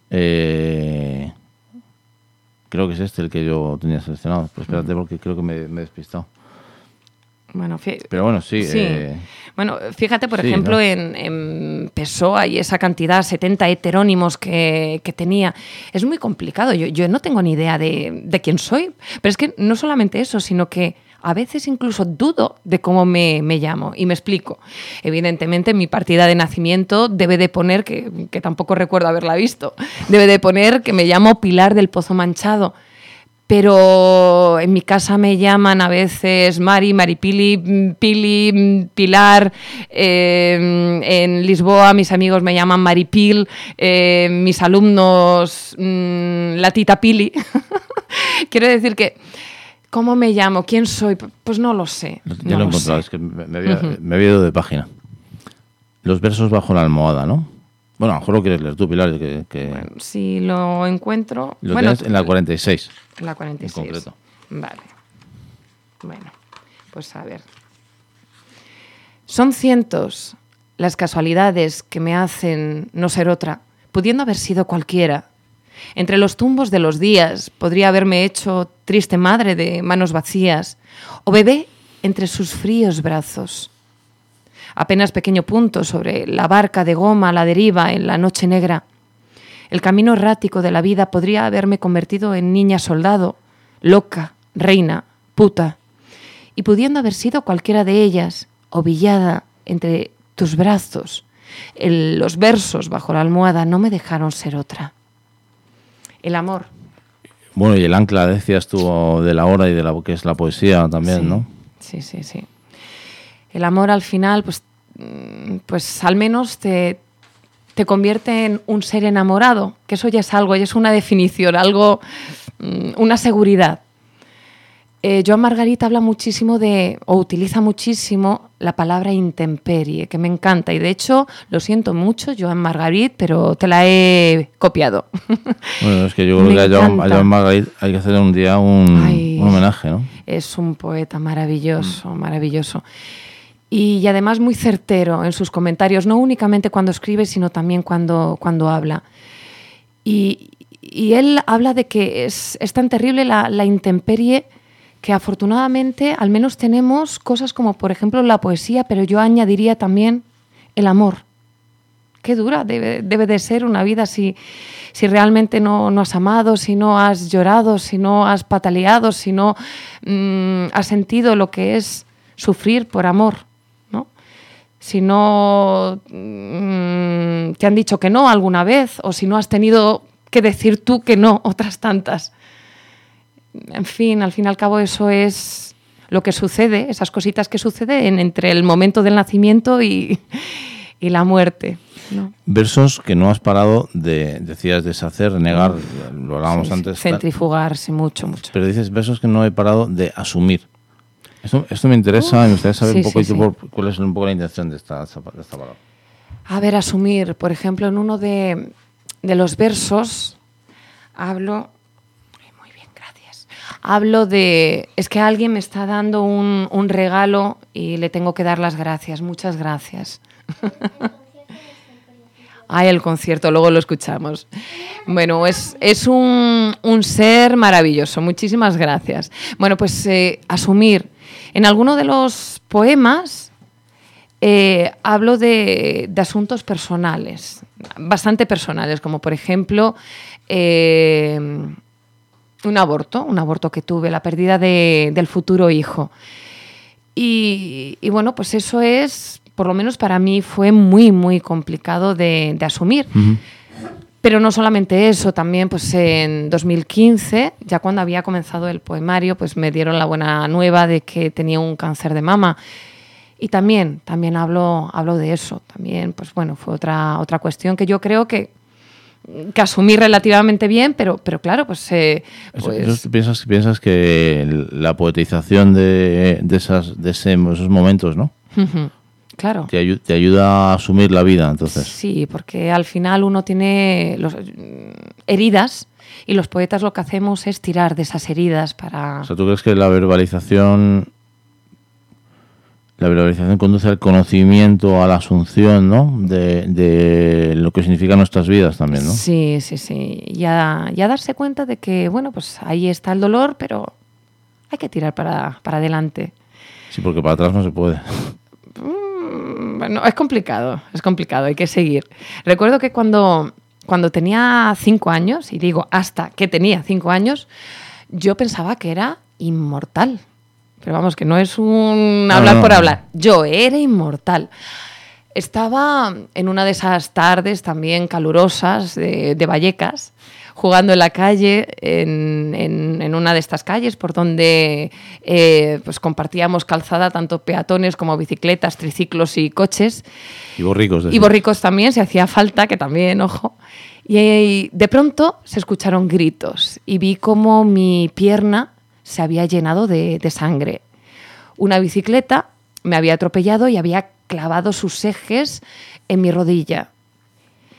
Eh, creo que es este el que yo tenía seleccionado. Pero espérate, porque creo que me, me he despistado. Bueno, fí- Pero bueno, sí. sí. Eh, bueno, fíjate, por sí, ejemplo, ¿no? en, en Pessoa y esa cantidad, setenta heterónimos que, que tenía. Es muy complicado. Yo, yo no tengo ni idea de, de quién soy. Pero es que no solamente eso, sino que a veces incluso dudo de cómo me, me llamo. Y me explico. Evidentemente, mi partida de nacimiento debe de poner, que, que tampoco recuerdo haberla visto, debe de poner que me llamo Pilar del Pozo Manchado. Pero en mi casa me llaman a veces Mari, Maripili, Pili, Pilar. Eh, en Lisboa mis amigos me llaman Maripil. Eh, mis alumnos mmm, la tita Pili. Quiero decir que, ¿cómo me llamo? ¿Quién soy? Pues no lo sé. Yo no lo he lo encontrado, sé. es que me, me, había, Uh-huh. me había ido de página. Los versos bajo la almohada, ¿no? Bueno, a lo mejor lo quieres leer tú, Pilar. Que, que Bueno, si lo encuentro... lo bueno, tienes en la cuarenta y seis. En la cuarenta y seis. En concreto. Vale. Bueno, pues a ver. Son cientos las casualidades que me hacen no ser otra, pudiendo haber sido cualquiera. Entre los tumbos de los días podría haberme hecho triste madre de manos vacías o bebé entre sus fríos brazos. Apenas pequeño punto sobre la barca de goma a la deriva en la noche negra. El camino errático de la vida podría haberme convertido en niña soldado, loca, reina, puta, y pudiendo haber sido cualquiera de ellas, ovillada entre tus brazos, el, los versos bajo la almohada no me dejaron ser otra. El amor. Bueno, y el ancla, decías tú, de la hora y de la que es la poesía también, Sí, ¿no? Sí, sí, sí. El amor al final, pues, pues al menos te, te convierte en un ser enamorado, que eso ya es algo, ya es una definición, algo, una seguridad. Eh, Joan Margarit habla muchísimo de, o utiliza muchísimo la palabra intemperie, que me encanta. Y de hecho, lo siento mucho, Joan Margarit, pero te la he copiado. Bueno, es que yo creo Me que a Joan, a encanta. Joan Margarit hay que hacerle un día un, Ay. un homenaje, ¿no? Es un poeta maravilloso, maravilloso. Y, y además muy certero en sus comentarios, no únicamente cuando escribe, sino también cuando, cuando habla. Y, y él habla de que es, es tan terrible la, la intemperie que afortunadamente al menos tenemos cosas como, por ejemplo, la poesía, pero yo añadiría también el amor. Qué dura debe, debe de ser una vida si, si realmente no, no has amado, si no has llorado, si no has pataleado, si no mmm, has sentido lo que es sufrir por amor, ¿no? Si no mmm, te han dicho que no alguna vez o si no has tenido que decir tú que no otras tantas. En fin, al fin y al cabo eso es lo que sucede, esas cositas que suceden entre el momento del nacimiento y, y la muerte, ¿no? Versos que no has parado de, decías, deshacer, renegar, lo hablábamos Sí, sí, antes. centrifugarse mucho, mucho. Pero dices versos que no he parado de asumir. Esto, esto me interesa, me gustaría saber sí, un poco sí, y tú sí. por, cuál es un poco la intención de esta, de esta palabra. A ver, asumir, por ejemplo, en uno de, de los versos hablo... Muy bien, gracias. Hablo de... Es que alguien me está dando un, un regalo y le tengo que dar las gracias. Muchas gracias. Ay, el concierto, luego lo escuchamos. Bueno, es, es un, un ser maravilloso. Muchísimas gracias. Bueno, pues eh, asumir. En alguno de los poemas eh, hablo de, de asuntos personales, bastante personales, como por ejemplo eh, un aborto, un aborto que tuve, la pérdida de, del futuro hijo. Y, y bueno, pues eso es... por lo menos para mí fue muy, muy complicado de, de asumir. Uh-huh. Pero no solamente eso, también pues en dos mil quince, ya cuando había comenzado el poemario, pues me dieron la buena nueva de que tenía un cáncer de mama. Y también, también hablo, hablo de eso. También, pues bueno, fue otra, otra cuestión que yo creo que, que asumí relativamente bien, pero, pero claro, pues... Eh, pues eso, eso, ¿piensas, piensas que la poetización de, de, esas, de ese, esos momentos, ¿no? Uh-huh. Claro. Te, ayu- te ayuda a asumir la vida, entonces. Sí, porque al final uno tiene los, heridas y los poetas lo que hacemos es tirar de esas heridas para... O sea, ¿tú crees que la verbalización la verbalización conduce al conocimiento, a la asunción, ¿no? De, de lo que significan nuestras vidas también, ¿no? Sí, sí, sí. Y a, y a darse cuenta de que, bueno, pues ahí está el dolor, pero hay que tirar para, para adelante. Sí, porque para atrás no se puede. Bueno, es complicado, es complicado, hay que seguir. Recuerdo que cuando, cuando tenía cinco años, y digo hasta que tenía cinco años, yo pensaba que era inmortal. Pero vamos, que no es un hablar no, no, por hablar. Yo era inmortal. Estaba en una de esas tardes también calurosas de, de Vallecas, jugando en la calle, en, en, en una de estas calles por donde eh, pues compartíamos calzada tanto peatones como bicicletas, triciclos y coches. Y borricos. Y borricos también, si hacía falta, que también, ojo. Y, y de pronto se escucharon gritos y vi como mi pierna se había llenado de, de sangre. Una bicicleta me había atropellado y había clavado sus ejes en mi rodilla.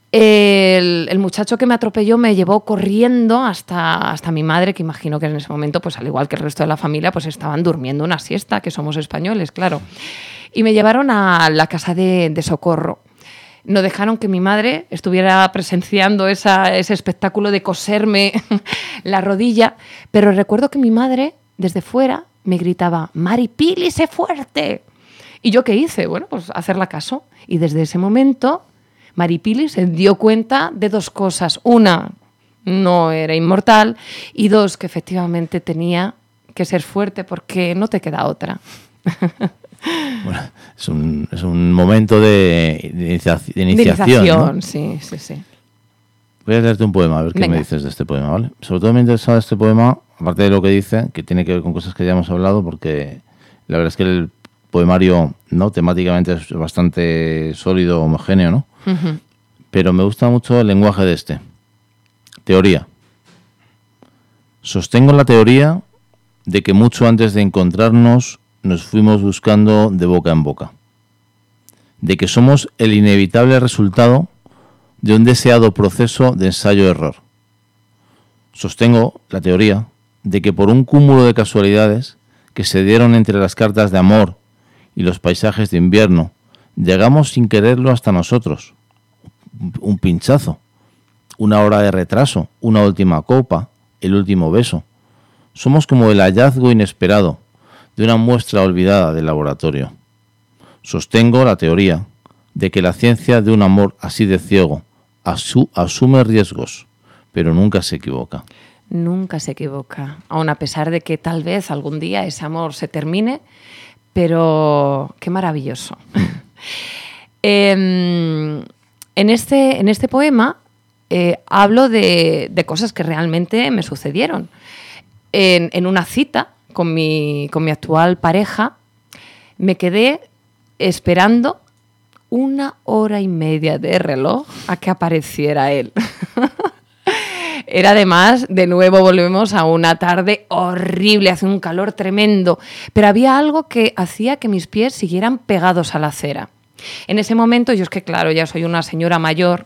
El, el muchacho que me atropelló me llevó corriendo hasta, hasta mi madre, que imagino que en ese momento, pues al igual que el resto de la familia, pues estaban durmiendo una siesta, que somos españoles, claro. Y me llevaron a la casa de, de socorro. No dejaron que mi madre estuviera presenciando esa, ese espectáculo de coserme la rodilla, pero recuerdo que mi madre, desde fuera, me gritaba, «Maripili, sé fuerte». ¿Y yo qué hice? Bueno, pues hacerla caso. Y desde ese momento, Maripili se dio cuenta de dos cosas. Una, no era inmortal, y dos, que efectivamente tenía que ser fuerte porque no te queda otra. Bueno, es un, es un momento de, de, inicia, de iniciación. De iniciación, ¿no? sí, sí, sí. Voy a leerte un poema, a ver qué Venga. me dices de este poema, ¿vale? Sobre todo me interesa este poema, aparte de lo que dice, que tiene que ver con cosas que ya hemos hablado, porque la verdad es que el poemario, ¿no?, temáticamente es bastante sólido, homogéneo, ¿no? Uh-huh. Pero me gusta mucho el lenguaje de este. Teoría. Sostengo la teoría de que mucho antes de encontrarnos nos fuimos buscando de boca en boca. De que somos el inevitable resultado de un deseado proceso de ensayo-error. Sostengo la teoría de que por un cúmulo de casualidades que se dieron entre las cartas de amor y los paisajes de invierno, llegamos sin quererlo hasta nosotros. Un pinchazo, una hora de retraso, una última copa, el último beso. Somos como el hallazgo inesperado de una muestra olvidada del laboratorio. Sostengo la teoría de que la ciencia de un amor así de ciego asu- asume riesgos, pero nunca se equivoca. Nunca se equivoca, aun a pesar de que tal vez algún día ese amor se termine, pero qué maravilloso. eh, en, este, en este poema eh, hablo de, de cosas que realmente me sucedieron. En, en una cita con mi, con mi actual pareja, me quedé esperando una hora y media de reloj a que apareciera él. Era además, de nuevo volvemos a una tarde horrible, hace un calor tremendo, pero había algo que hacía que mis pies siguieran pegados a la acera. En ese momento, yo es que claro, ya soy una señora mayor,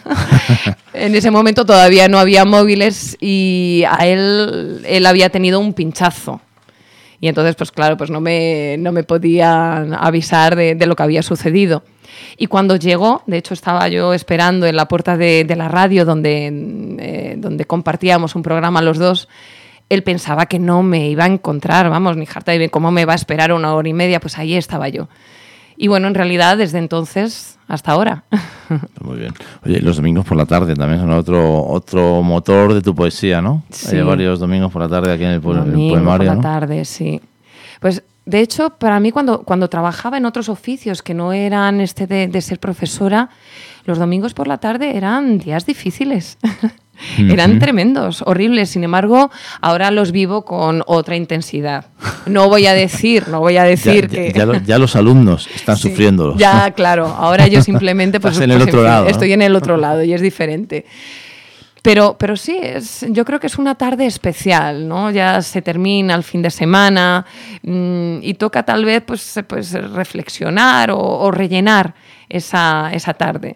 en ese momento todavía no había móviles y a él, él había tenido un pinchazo. Y entonces, pues claro, pues no me, no me podían avisar de, de lo que había sucedido. Y cuando llegó, de hecho estaba yo esperando en la puerta de, de la radio donde, eh, donde compartíamos un programa los dos, él pensaba que no me iba a encontrar, vamos, ni jarta de cómo me va a esperar una hora y media, pues ahí estaba yo. Y bueno, en realidad, desde entonces hasta ahora. Muy bien. Oye, los domingos por la tarde también son otro otro motor de tu poesía, ¿no? Sí. Hay varios domingos por la tarde aquí en el, po- el Domingo poemario, por la ¿no? tarde, sí. Pues, de hecho, para mí, cuando, cuando trabajaba en otros oficios que no eran este de, de ser profesora, los domingos por la tarde eran días difíciles. Eran tremendos, horribles. Sin embargo, ahora los vivo con otra intensidad. No voy a decir, no voy a decir Ya, que... ya, ya lo- ya los alumnos están Sí, sufriéndolo. Ya, claro. Ahora yo simplemente... Pues, Estás en el pues, otro fin, lado, ¿no? estoy en el otro lado y es diferente. Pero, pero sí, es, yo creo que es una tarde especial, ¿no? Ya se termina el fin de semana mmm, y toca tal vez pues, pues reflexionar o, o rellenar esa, esa tarde.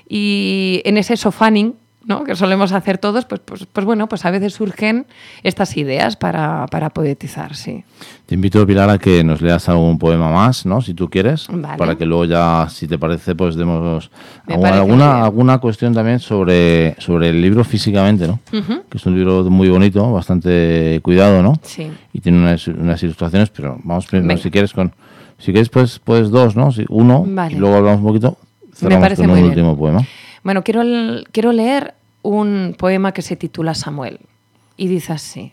Y en ese sofaning, ¿no?, que solemos hacer todos, pues, pues, pues bueno, pues a veces surgen estas ideas para, para poetizar, sí. Te invito, Pilar, a que nos leas algún poema más, ¿no? Si tú quieres, Vale. para que luego ya, si te parece, pues demos Me alguna, parece muy alguna, bien. alguna cuestión también sobre, sobre el libro físicamente, ¿no? Uh-huh. Que es un libro muy bonito, bastante cuidado, ¿no? Sí. Y tiene unas, unas ilustraciones, pero vamos primero, Venga. si quieres, con... Si quieres, pues, pues dos, ¿no? Si- uno, Vale. y luego hablamos un poquito, cerramos parece con un muy bien. último poema. Bueno, quiero, l- quiero leer un poema que se titula Samuel y dice así.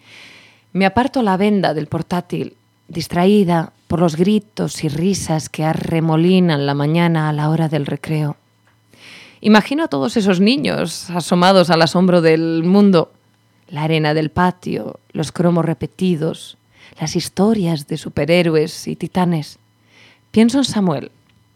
Me aparto la venda del portátil, distraída por los gritos y risas que arremolinan la mañana a la hora del recreo. Imagino a todos esos niños asomados al asombro del mundo, la arena del patio, los cromos repetidos, las historias de superhéroes y titanes. Pienso en Samuel.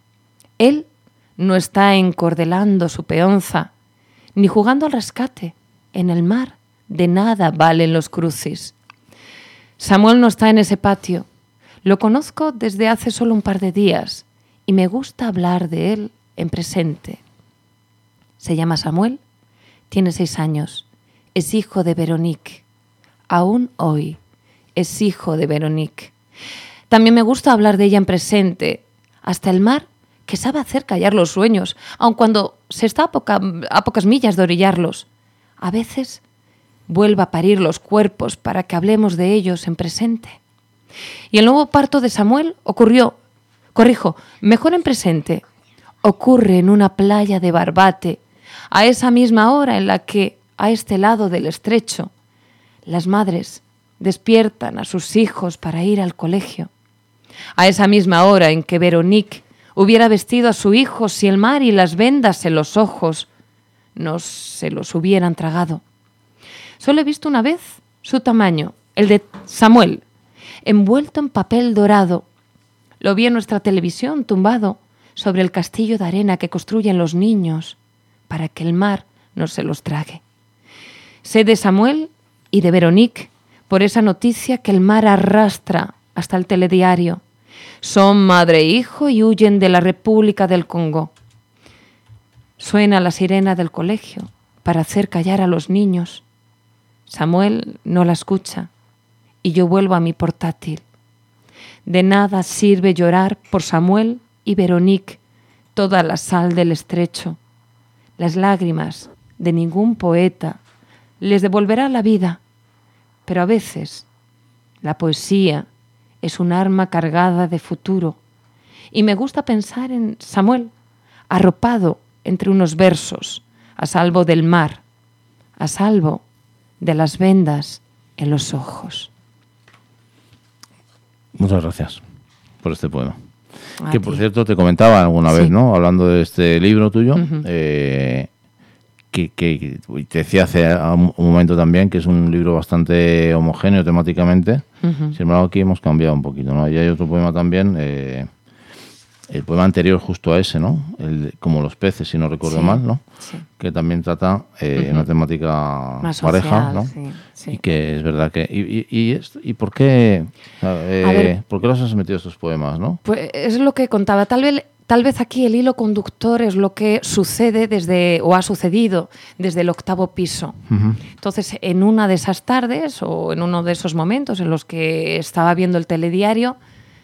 Él no está encordelando su peonza, ni jugando al rescate. En el mar de nada valen los crucis. Samuel no está en ese patio. Lo conozco desde hace solo un par de días y me gusta hablar de él en presente. Se llama Samuel, tiene seis años, es hijo de Veronique. Aún hoy es hijo de Veronique. También me gusta hablar de ella en presente, hasta el mar, que sabe hacer callar los sueños, aun cuando se está a, poca, a pocas millas de orillarlos. A veces vuelve a parir los cuerpos para que hablemos de ellos en presente. Y el nuevo parto de Samuel ocurrió, corrijo, mejor en presente, ocurre en una playa de Barbate, a esa misma hora en la que, a este lado del estrecho, las madres despiertan a sus hijos para ir al colegio. A esa misma hora en que Veronique hubiera vestido a su hijo si el mar y las vendas en los ojos no se los hubieran tragado. Solo he visto una vez su tamaño, el de Samuel, envuelto en papel dorado. Lo vi en nuestra televisión tumbado sobre el castillo de arena que construyen los niños para que el mar no se los trague. Sé de Samuel y de Veronique por esa noticia que el mar arrastra hasta el telediario. Son madre e hijo y huyen de la República del Congo. Suena la sirena del colegio para hacer callar a los niños. Samuel no la escucha y yo vuelvo a mi portátil. De nada sirve llorar por Samuel y Veronique, toda la sal del estrecho. Las lágrimas de ningún poeta les devolverá la vida, pero a veces la poesía es un arma cargada de futuro y me gusta pensar en Samuel arropado entre unos versos, a salvo del mar, a salvo de las vendas en los ojos. Muchas gracias por este poema. A que ti. por cierto te comentaba alguna Sí. vez, ¿no? Hablando de este libro tuyo, Ujú. eh, que, que y te decía hace un un momento también que es un libro bastante homogéneo temáticamente. Ujú. Sin embargo, aquí hemos cambiado un poquito, ¿no? Y hay otro poema también, eh, el poema anterior justo a ese, ¿no? El, de- como los peces, si no recuerdo Sí, mal, ¿no? sí. Que también trata eh, Ujú. una temática Más pareja, social, ¿no? sí, sí. Y que es verdad que... ¿Y, y, y, esto- ¿y por qué? O sea, eh, A ver. ¿por qué los has metido estos poemas, no? Pues es lo que contaba. Tal vez, tal vez aquí el hilo conductor es lo que sucede desde, o ha sucedido desde el octavo piso. Ujú. Entonces, en una de esas tardes o en uno de esos momentos en los que estaba viendo el telediario,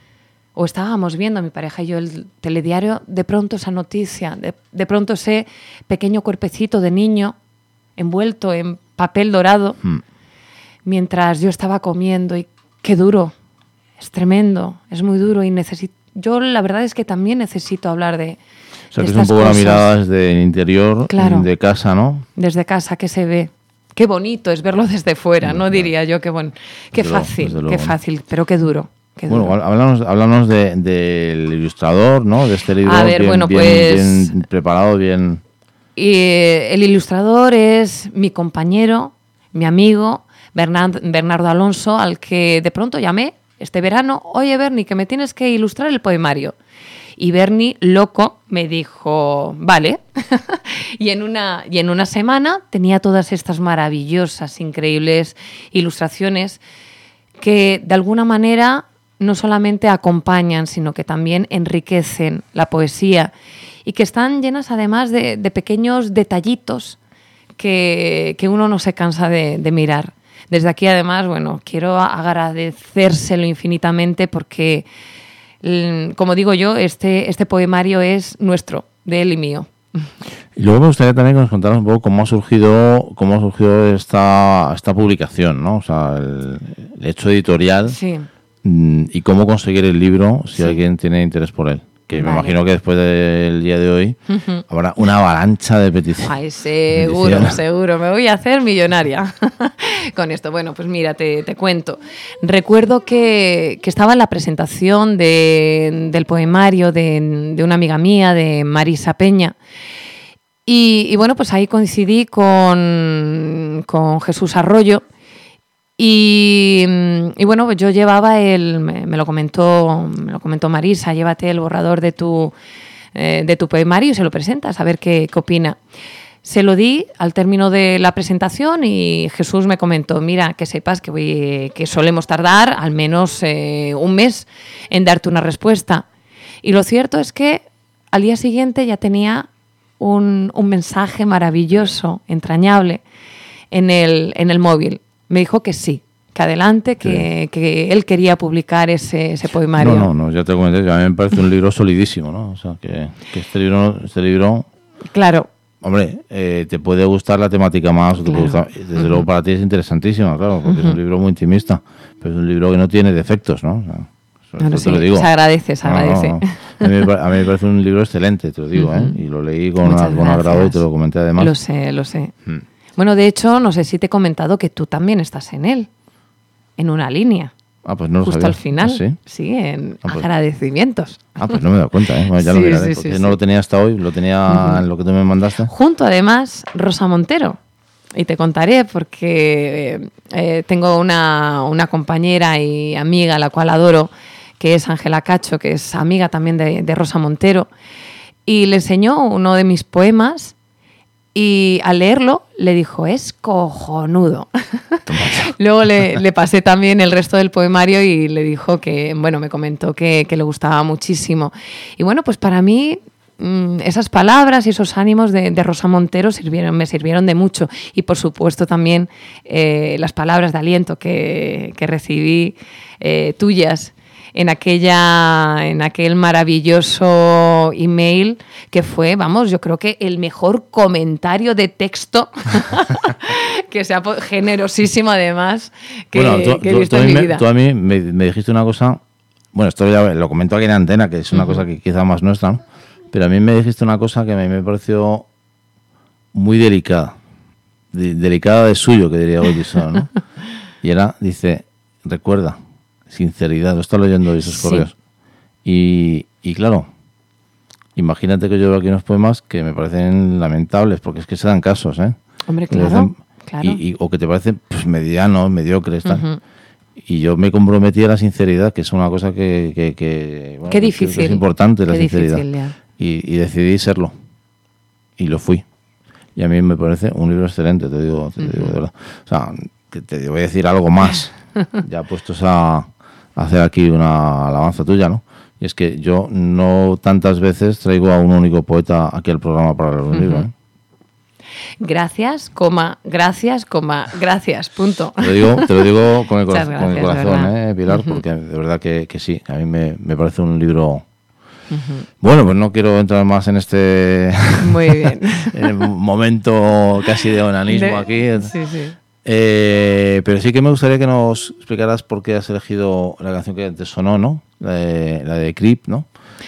o estábamos viendo, mi pareja y yo, el telediario, de pronto esa noticia, de, de pronto ese pequeño cuerpecito de niño envuelto en papel dorado, Mm. mientras yo estaba comiendo, y qué duro, es tremendo, es muy duro y necesito... Yo la verdad es que también necesito hablar de, O sea, de que es un estas poco la cosas. mirada desde el interior Claro. de casa, ¿no? Desde casa, que se ve. Qué bonito es verlo desde fuera, no Claro. diría yo, qué bueno, qué Desde luego, fácil, desde luego, qué ¿no? fácil, pero qué duro. Qué Bueno, duro. háblanos, háblanos de, del ilustrador, ¿no? De este libro A ver, bien, bueno, bien- pues- bien preparado, bien... Y eh, el ilustrador es mi compañero, mi amigo, Bernard- Bernardo Alonso, al que de pronto llamé este verano, oye Bernie, que me tienes que ilustrar el poemario. Y Bernie, loco, me dijo, vale. y, en una, y en una semana tenía todas estas maravillosas, increíbles ilustraciones que de alguna manera no solamente acompañan, sino que también enriquecen la poesía y que están llenas además de, de pequeños detallitos que, que uno no se cansa de, de mirar. Desde aquí, además, bueno, quiero agradecérselo infinitamente porque, mm, como digo yo, este, este poemario es nuestro, de él y mío. Y luego me gustaría también que nos contaras un poco cómo ha surgido, cómo ha surgido esta, esta publicación, ¿no? O sea, el, el hecho editorial Sí. mm, y cómo conseguir el libro si Sí. alguien tiene interés por él. Que me Vale. imagino que después del día de hoy Ujú. habrá una avalancha de peticiones. Ay, seguro, Bendiciones. seguro. Me voy a hacer millonaria con esto. Bueno, pues mira, te, te cuento. Recuerdo que, que estaba en la presentación de- del poemario de, de una amiga mía, de Marisa Peña. Y, y bueno, pues ahí coincidí con, con Jesús Arroyo. Y, y bueno, pues yo llevaba el, me, me lo comentó, me lo comentó Marisa, llévate el borrador de tu, eh, de tu poemario y se lo presentas a ver qué, qué opina. Se lo di al término de la presentación y Jesús me comentó, mira, que sepas que, voy, que solemos tardar al menos eh, un mes en darte una respuesta. Y lo cierto es que al día siguiente ya tenía un, un mensaje maravilloso, entrañable, en el, en el móvil. Me dijo que sí, que adelante, que, sí. que él quería publicar ese, ese poemario. No, no, no, ya te comenté que a mí me parece un libro solidísimo, ¿no? O sea, que, que este libro, este libro... Claro. Hombre, eh, te puede gustar la temática más, o te Claro. puede gustar, desde uh-huh. luego para ti es interesantísima, claro, porque uh-huh. es un libro muy intimista, pero es un libro que no tiene defectos, ¿no? O sea, eso, Claro, eso sí, te lo digo. se agradece, se agradece. No, no, no. A, mí me, a mí me parece un libro excelente, te lo digo, uh-huh. ¿eh? Y lo leí con, una, con agrado y te lo comenté además. Lo sé, lo sé. Hmm. Bueno, de hecho, no sé si te he comentado que tú también estás en él, en una línea. Ah, pues no lo Justo sabía. al final. ¿Ah, sí? Sí, en ah, pues. agradecimientos. Ah, pues no me he dado cuenta, ¿eh? Bueno, ya sí, lo miraré, sí, porque sí, no sí. lo tenía hasta hoy, lo tenía uh-huh. en lo que tú me mandaste. Junto, además, Rosa Montero. Y te contaré porque eh, tengo una, una compañera y amiga, a la cual adoro, que es Ángela Cacho, que es amiga también de, de Rosa Montero. Y le enseñó uno de mis poemas y al leerlo le dijo, es cojonudo. Luego le, le pasé también el resto del poemario y le dijo que, bueno, me comentó que, que le gustaba muchísimo. Y bueno, pues para mí mmm, esas palabras y esos ánimos de, de Rosa Montero sirvieron, me sirvieron de mucho. Y por supuesto también eh, las palabras de aliento que, que recibí eh, tuyas en aquella en aquel maravilloso email que fue, vamos, yo creo que el mejor comentario de texto que sea generosísimo además que, bueno, tú, que he tú, visto tú, en mi me, vida. Tú a mí me, me dijiste una cosa, bueno, esto ya lo comento aquí en antena, que es una uh-huh. cosa que quizá más nuestra, ¿no? Pero a mí me dijiste una cosa que a mí me pareció muy delicada, de, delicada de suyo, que diría Goldison, ¿no? Y era, dice, recuerda, sinceridad, lo estás leyendo esos sí. correos. Y, y claro, imagínate que yo veo aquí unos poemas que me parecen lamentables, porque es que se dan casos, ¿eh? Hombre, claro, dicen, claro. Y, y, o que te parecen pues, medianos, mediocres, tal. Uh-huh. Y yo me comprometí a la sinceridad, que es una cosa que, que, que, bueno, Qué difícil. que es importante, Qué la sinceridad. Difícil, y, y decidí serlo. Y lo fui. Y a mí me parece un libro excelente, te digo, te uh-huh. digo de verdad. O sea, que te voy a decir algo más, ya puestos a hacer aquí una alabanza tuya, ¿no? Y es que yo no tantas veces traigo a un único poeta aquí al programa para leer un uh-huh. libro, ¿eh? Gracias, coma, gracias, coma, gracias, punto. Te lo digo, te lo digo con el, cora- gracias, con el corazón, ¿eh, Pilar? Uh-huh. Porque de verdad que, que sí, a mí me, me parece un libro... Uh-huh. Bueno, pues no quiero entrar más en este Muy bien. en momento casi de onanismo de... aquí. Sí, sí. Eh, pero sí que me gustaría que nos explicaras por qué has elegido la canción que te sonó, ¿no? La de, la de Creep, ¿no?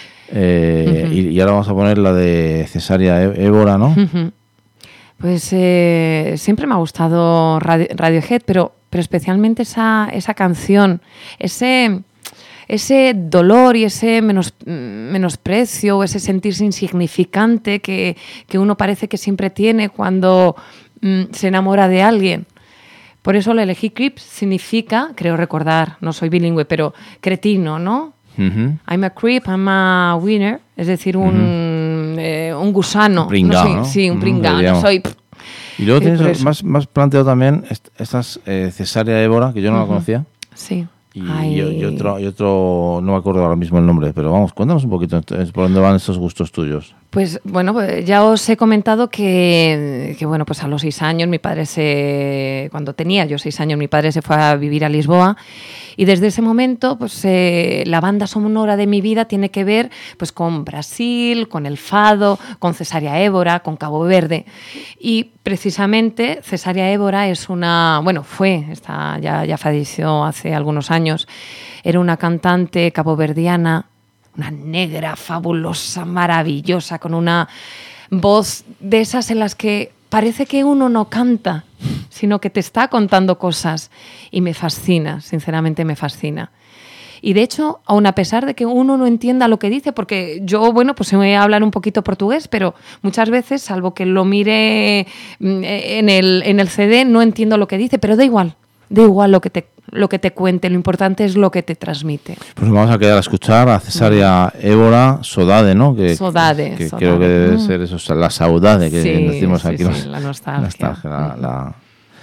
Eh, uh-huh. y, y ahora vamos a poner la de Cesárea Évora, ¿no? Uh-huh. Pues eh, siempre me ha gustado Radio, Radiohead, pero, pero especialmente esa, esa canción, ese, ese dolor y ese menos, menosprecio, ese sentirse insignificante que, que uno parece que siempre tiene cuando mm, se enamora de alguien. Por eso le elegí. Creep significa, creo recordar, no soy bilingüe, pero cretino, ¿no? Uh-huh. I'm a creep, I'm a winner, es decir, un, uh-huh. eh, un gusano. Un pringao, no, ¿no? Sí, un uh-huh, pringao, no soy... Y luego tienes más, más planteado también estas eh, Cesárea Évora, que yo no uh-huh. la conocía. Sí. Y, y, y, otro, y otro, no me acuerdo ahora mismo el nombre, pero vamos, cuéntanos un poquito por dónde van estos gustos tuyos. Pues bueno, ya os he comentado que, que bueno, pues a los seis años mi padre se, cuando tenía yo seis años, mi padre se fue a vivir a Lisboa y desde ese momento, pues eh, la banda sonora de mi vida tiene que ver, pues con Brasil, con el fado, con Cesárea Évora, con Cabo Verde y precisamente Cesárea Évora es una, bueno, fue, está, ya, ya falleció hace algunos años, era una cantante caboverdiana, una negra, fabulosa, maravillosa, con una voz de esas en las que parece que uno no canta, sino que te está contando cosas. Y me fascina, sinceramente me fascina. Y de hecho, aun a pesar de que uno no entienda lo que dice, porque yo, bueno, pues voy a hablar un poquito portugués, pero muchas veces, salvo que lo mire en el, en el C D, no entiendo lo que dice, pero da igual, da igual lo que te lo que te cuente, lo importante es lo que te transmite. Pues vamos a quedar a escuchar a Cesárea Évora, Sodade, ¿no? Que, Sodade. Que Sodade. Creo que debe ser eso, la saudade que sí, decimos sí, aquí. Sí, los, la nostalgia. nostalgia la, la...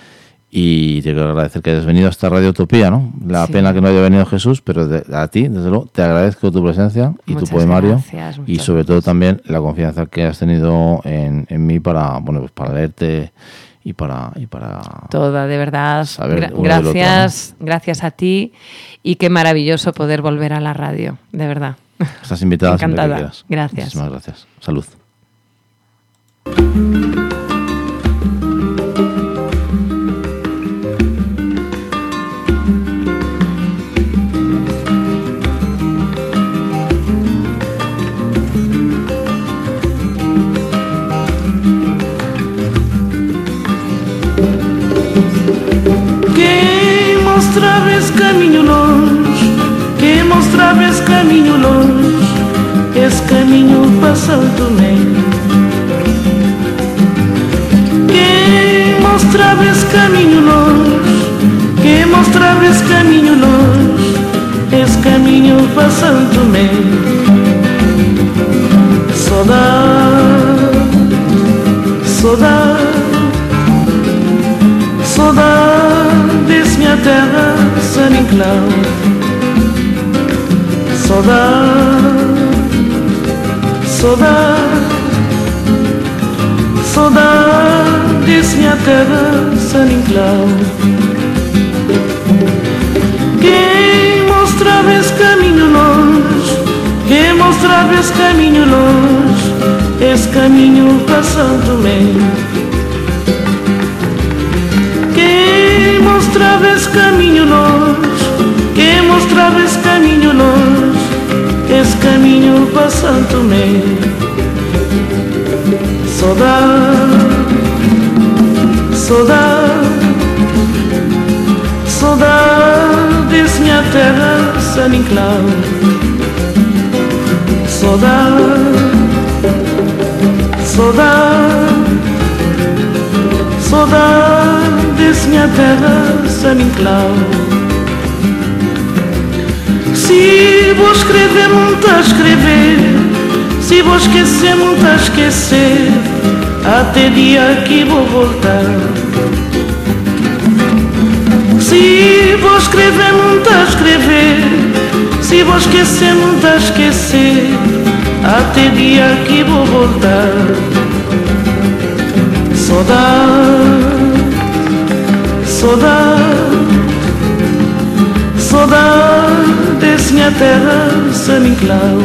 Y te quiero agradecer que hayas venido a esta Radio Utopía, ¿no? La Sí. pena que no haya venido Jesús, pero de- a ti, desde luego, te agradezco tu presencia y Muchas tu poemario. gracias, y muchas sobre todo gracias. también la confianza que has tenido en, en mí para, bueno, pues para leerte y para... Y para Toda, de verdad. Saber Gra- uno del otro, gracias, gracias a ti y qué maravilloso poder volver a la radio, de verdad. Estás invitada siempre que Encantada. quieras. Gracias. Muchísimas gracias. Salud. Quem mostrava esse caminho longe, quem mostrava esse caminho longe, esse caminho para São Tomé. Quem mostrava esse caminho longe, quem mostrava esse caminho longe, esse caminho para São Tomé. Saudade, saudade, saudade desse minha terra, São Nicolau. Saudade, saudade, saudade desse minha terra, São Nicolau. Quem mostrava esse caminho longe, quem mostrava esse caminho longe, esse caminho para São Tomé. Quem mostrava esse caminho longe, quem mostrava esse caminho longe, esse caminho para São Tomé. Saudade, saudade, saudade desse minha terra, São Nicolau. Saudade, saudade, saudade desse minha terra, São Nicolau. Se vou escrever, muito a escrever, se vou esquecer, muito a esquecer, até dia que vou voltar. Se vou escrever, muito a escrever, se vou esquecer, muito a esquecer, até dia que vou voltar. Saudade, saudade, saudade desse minha terra, São Nicolau.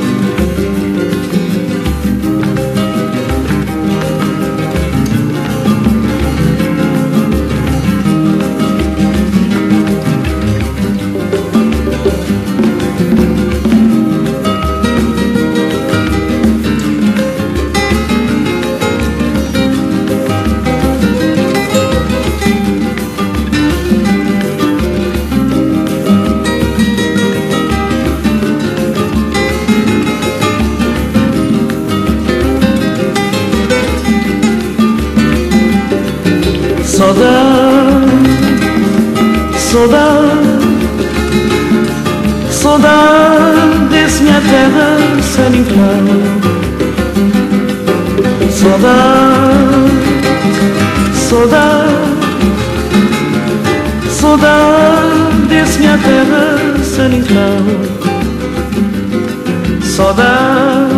Saudade, saudade, saudade desse minha terra, São Nicolau. Saudade, saudade, saudade desse minha terra, São Nicolau. Saudade,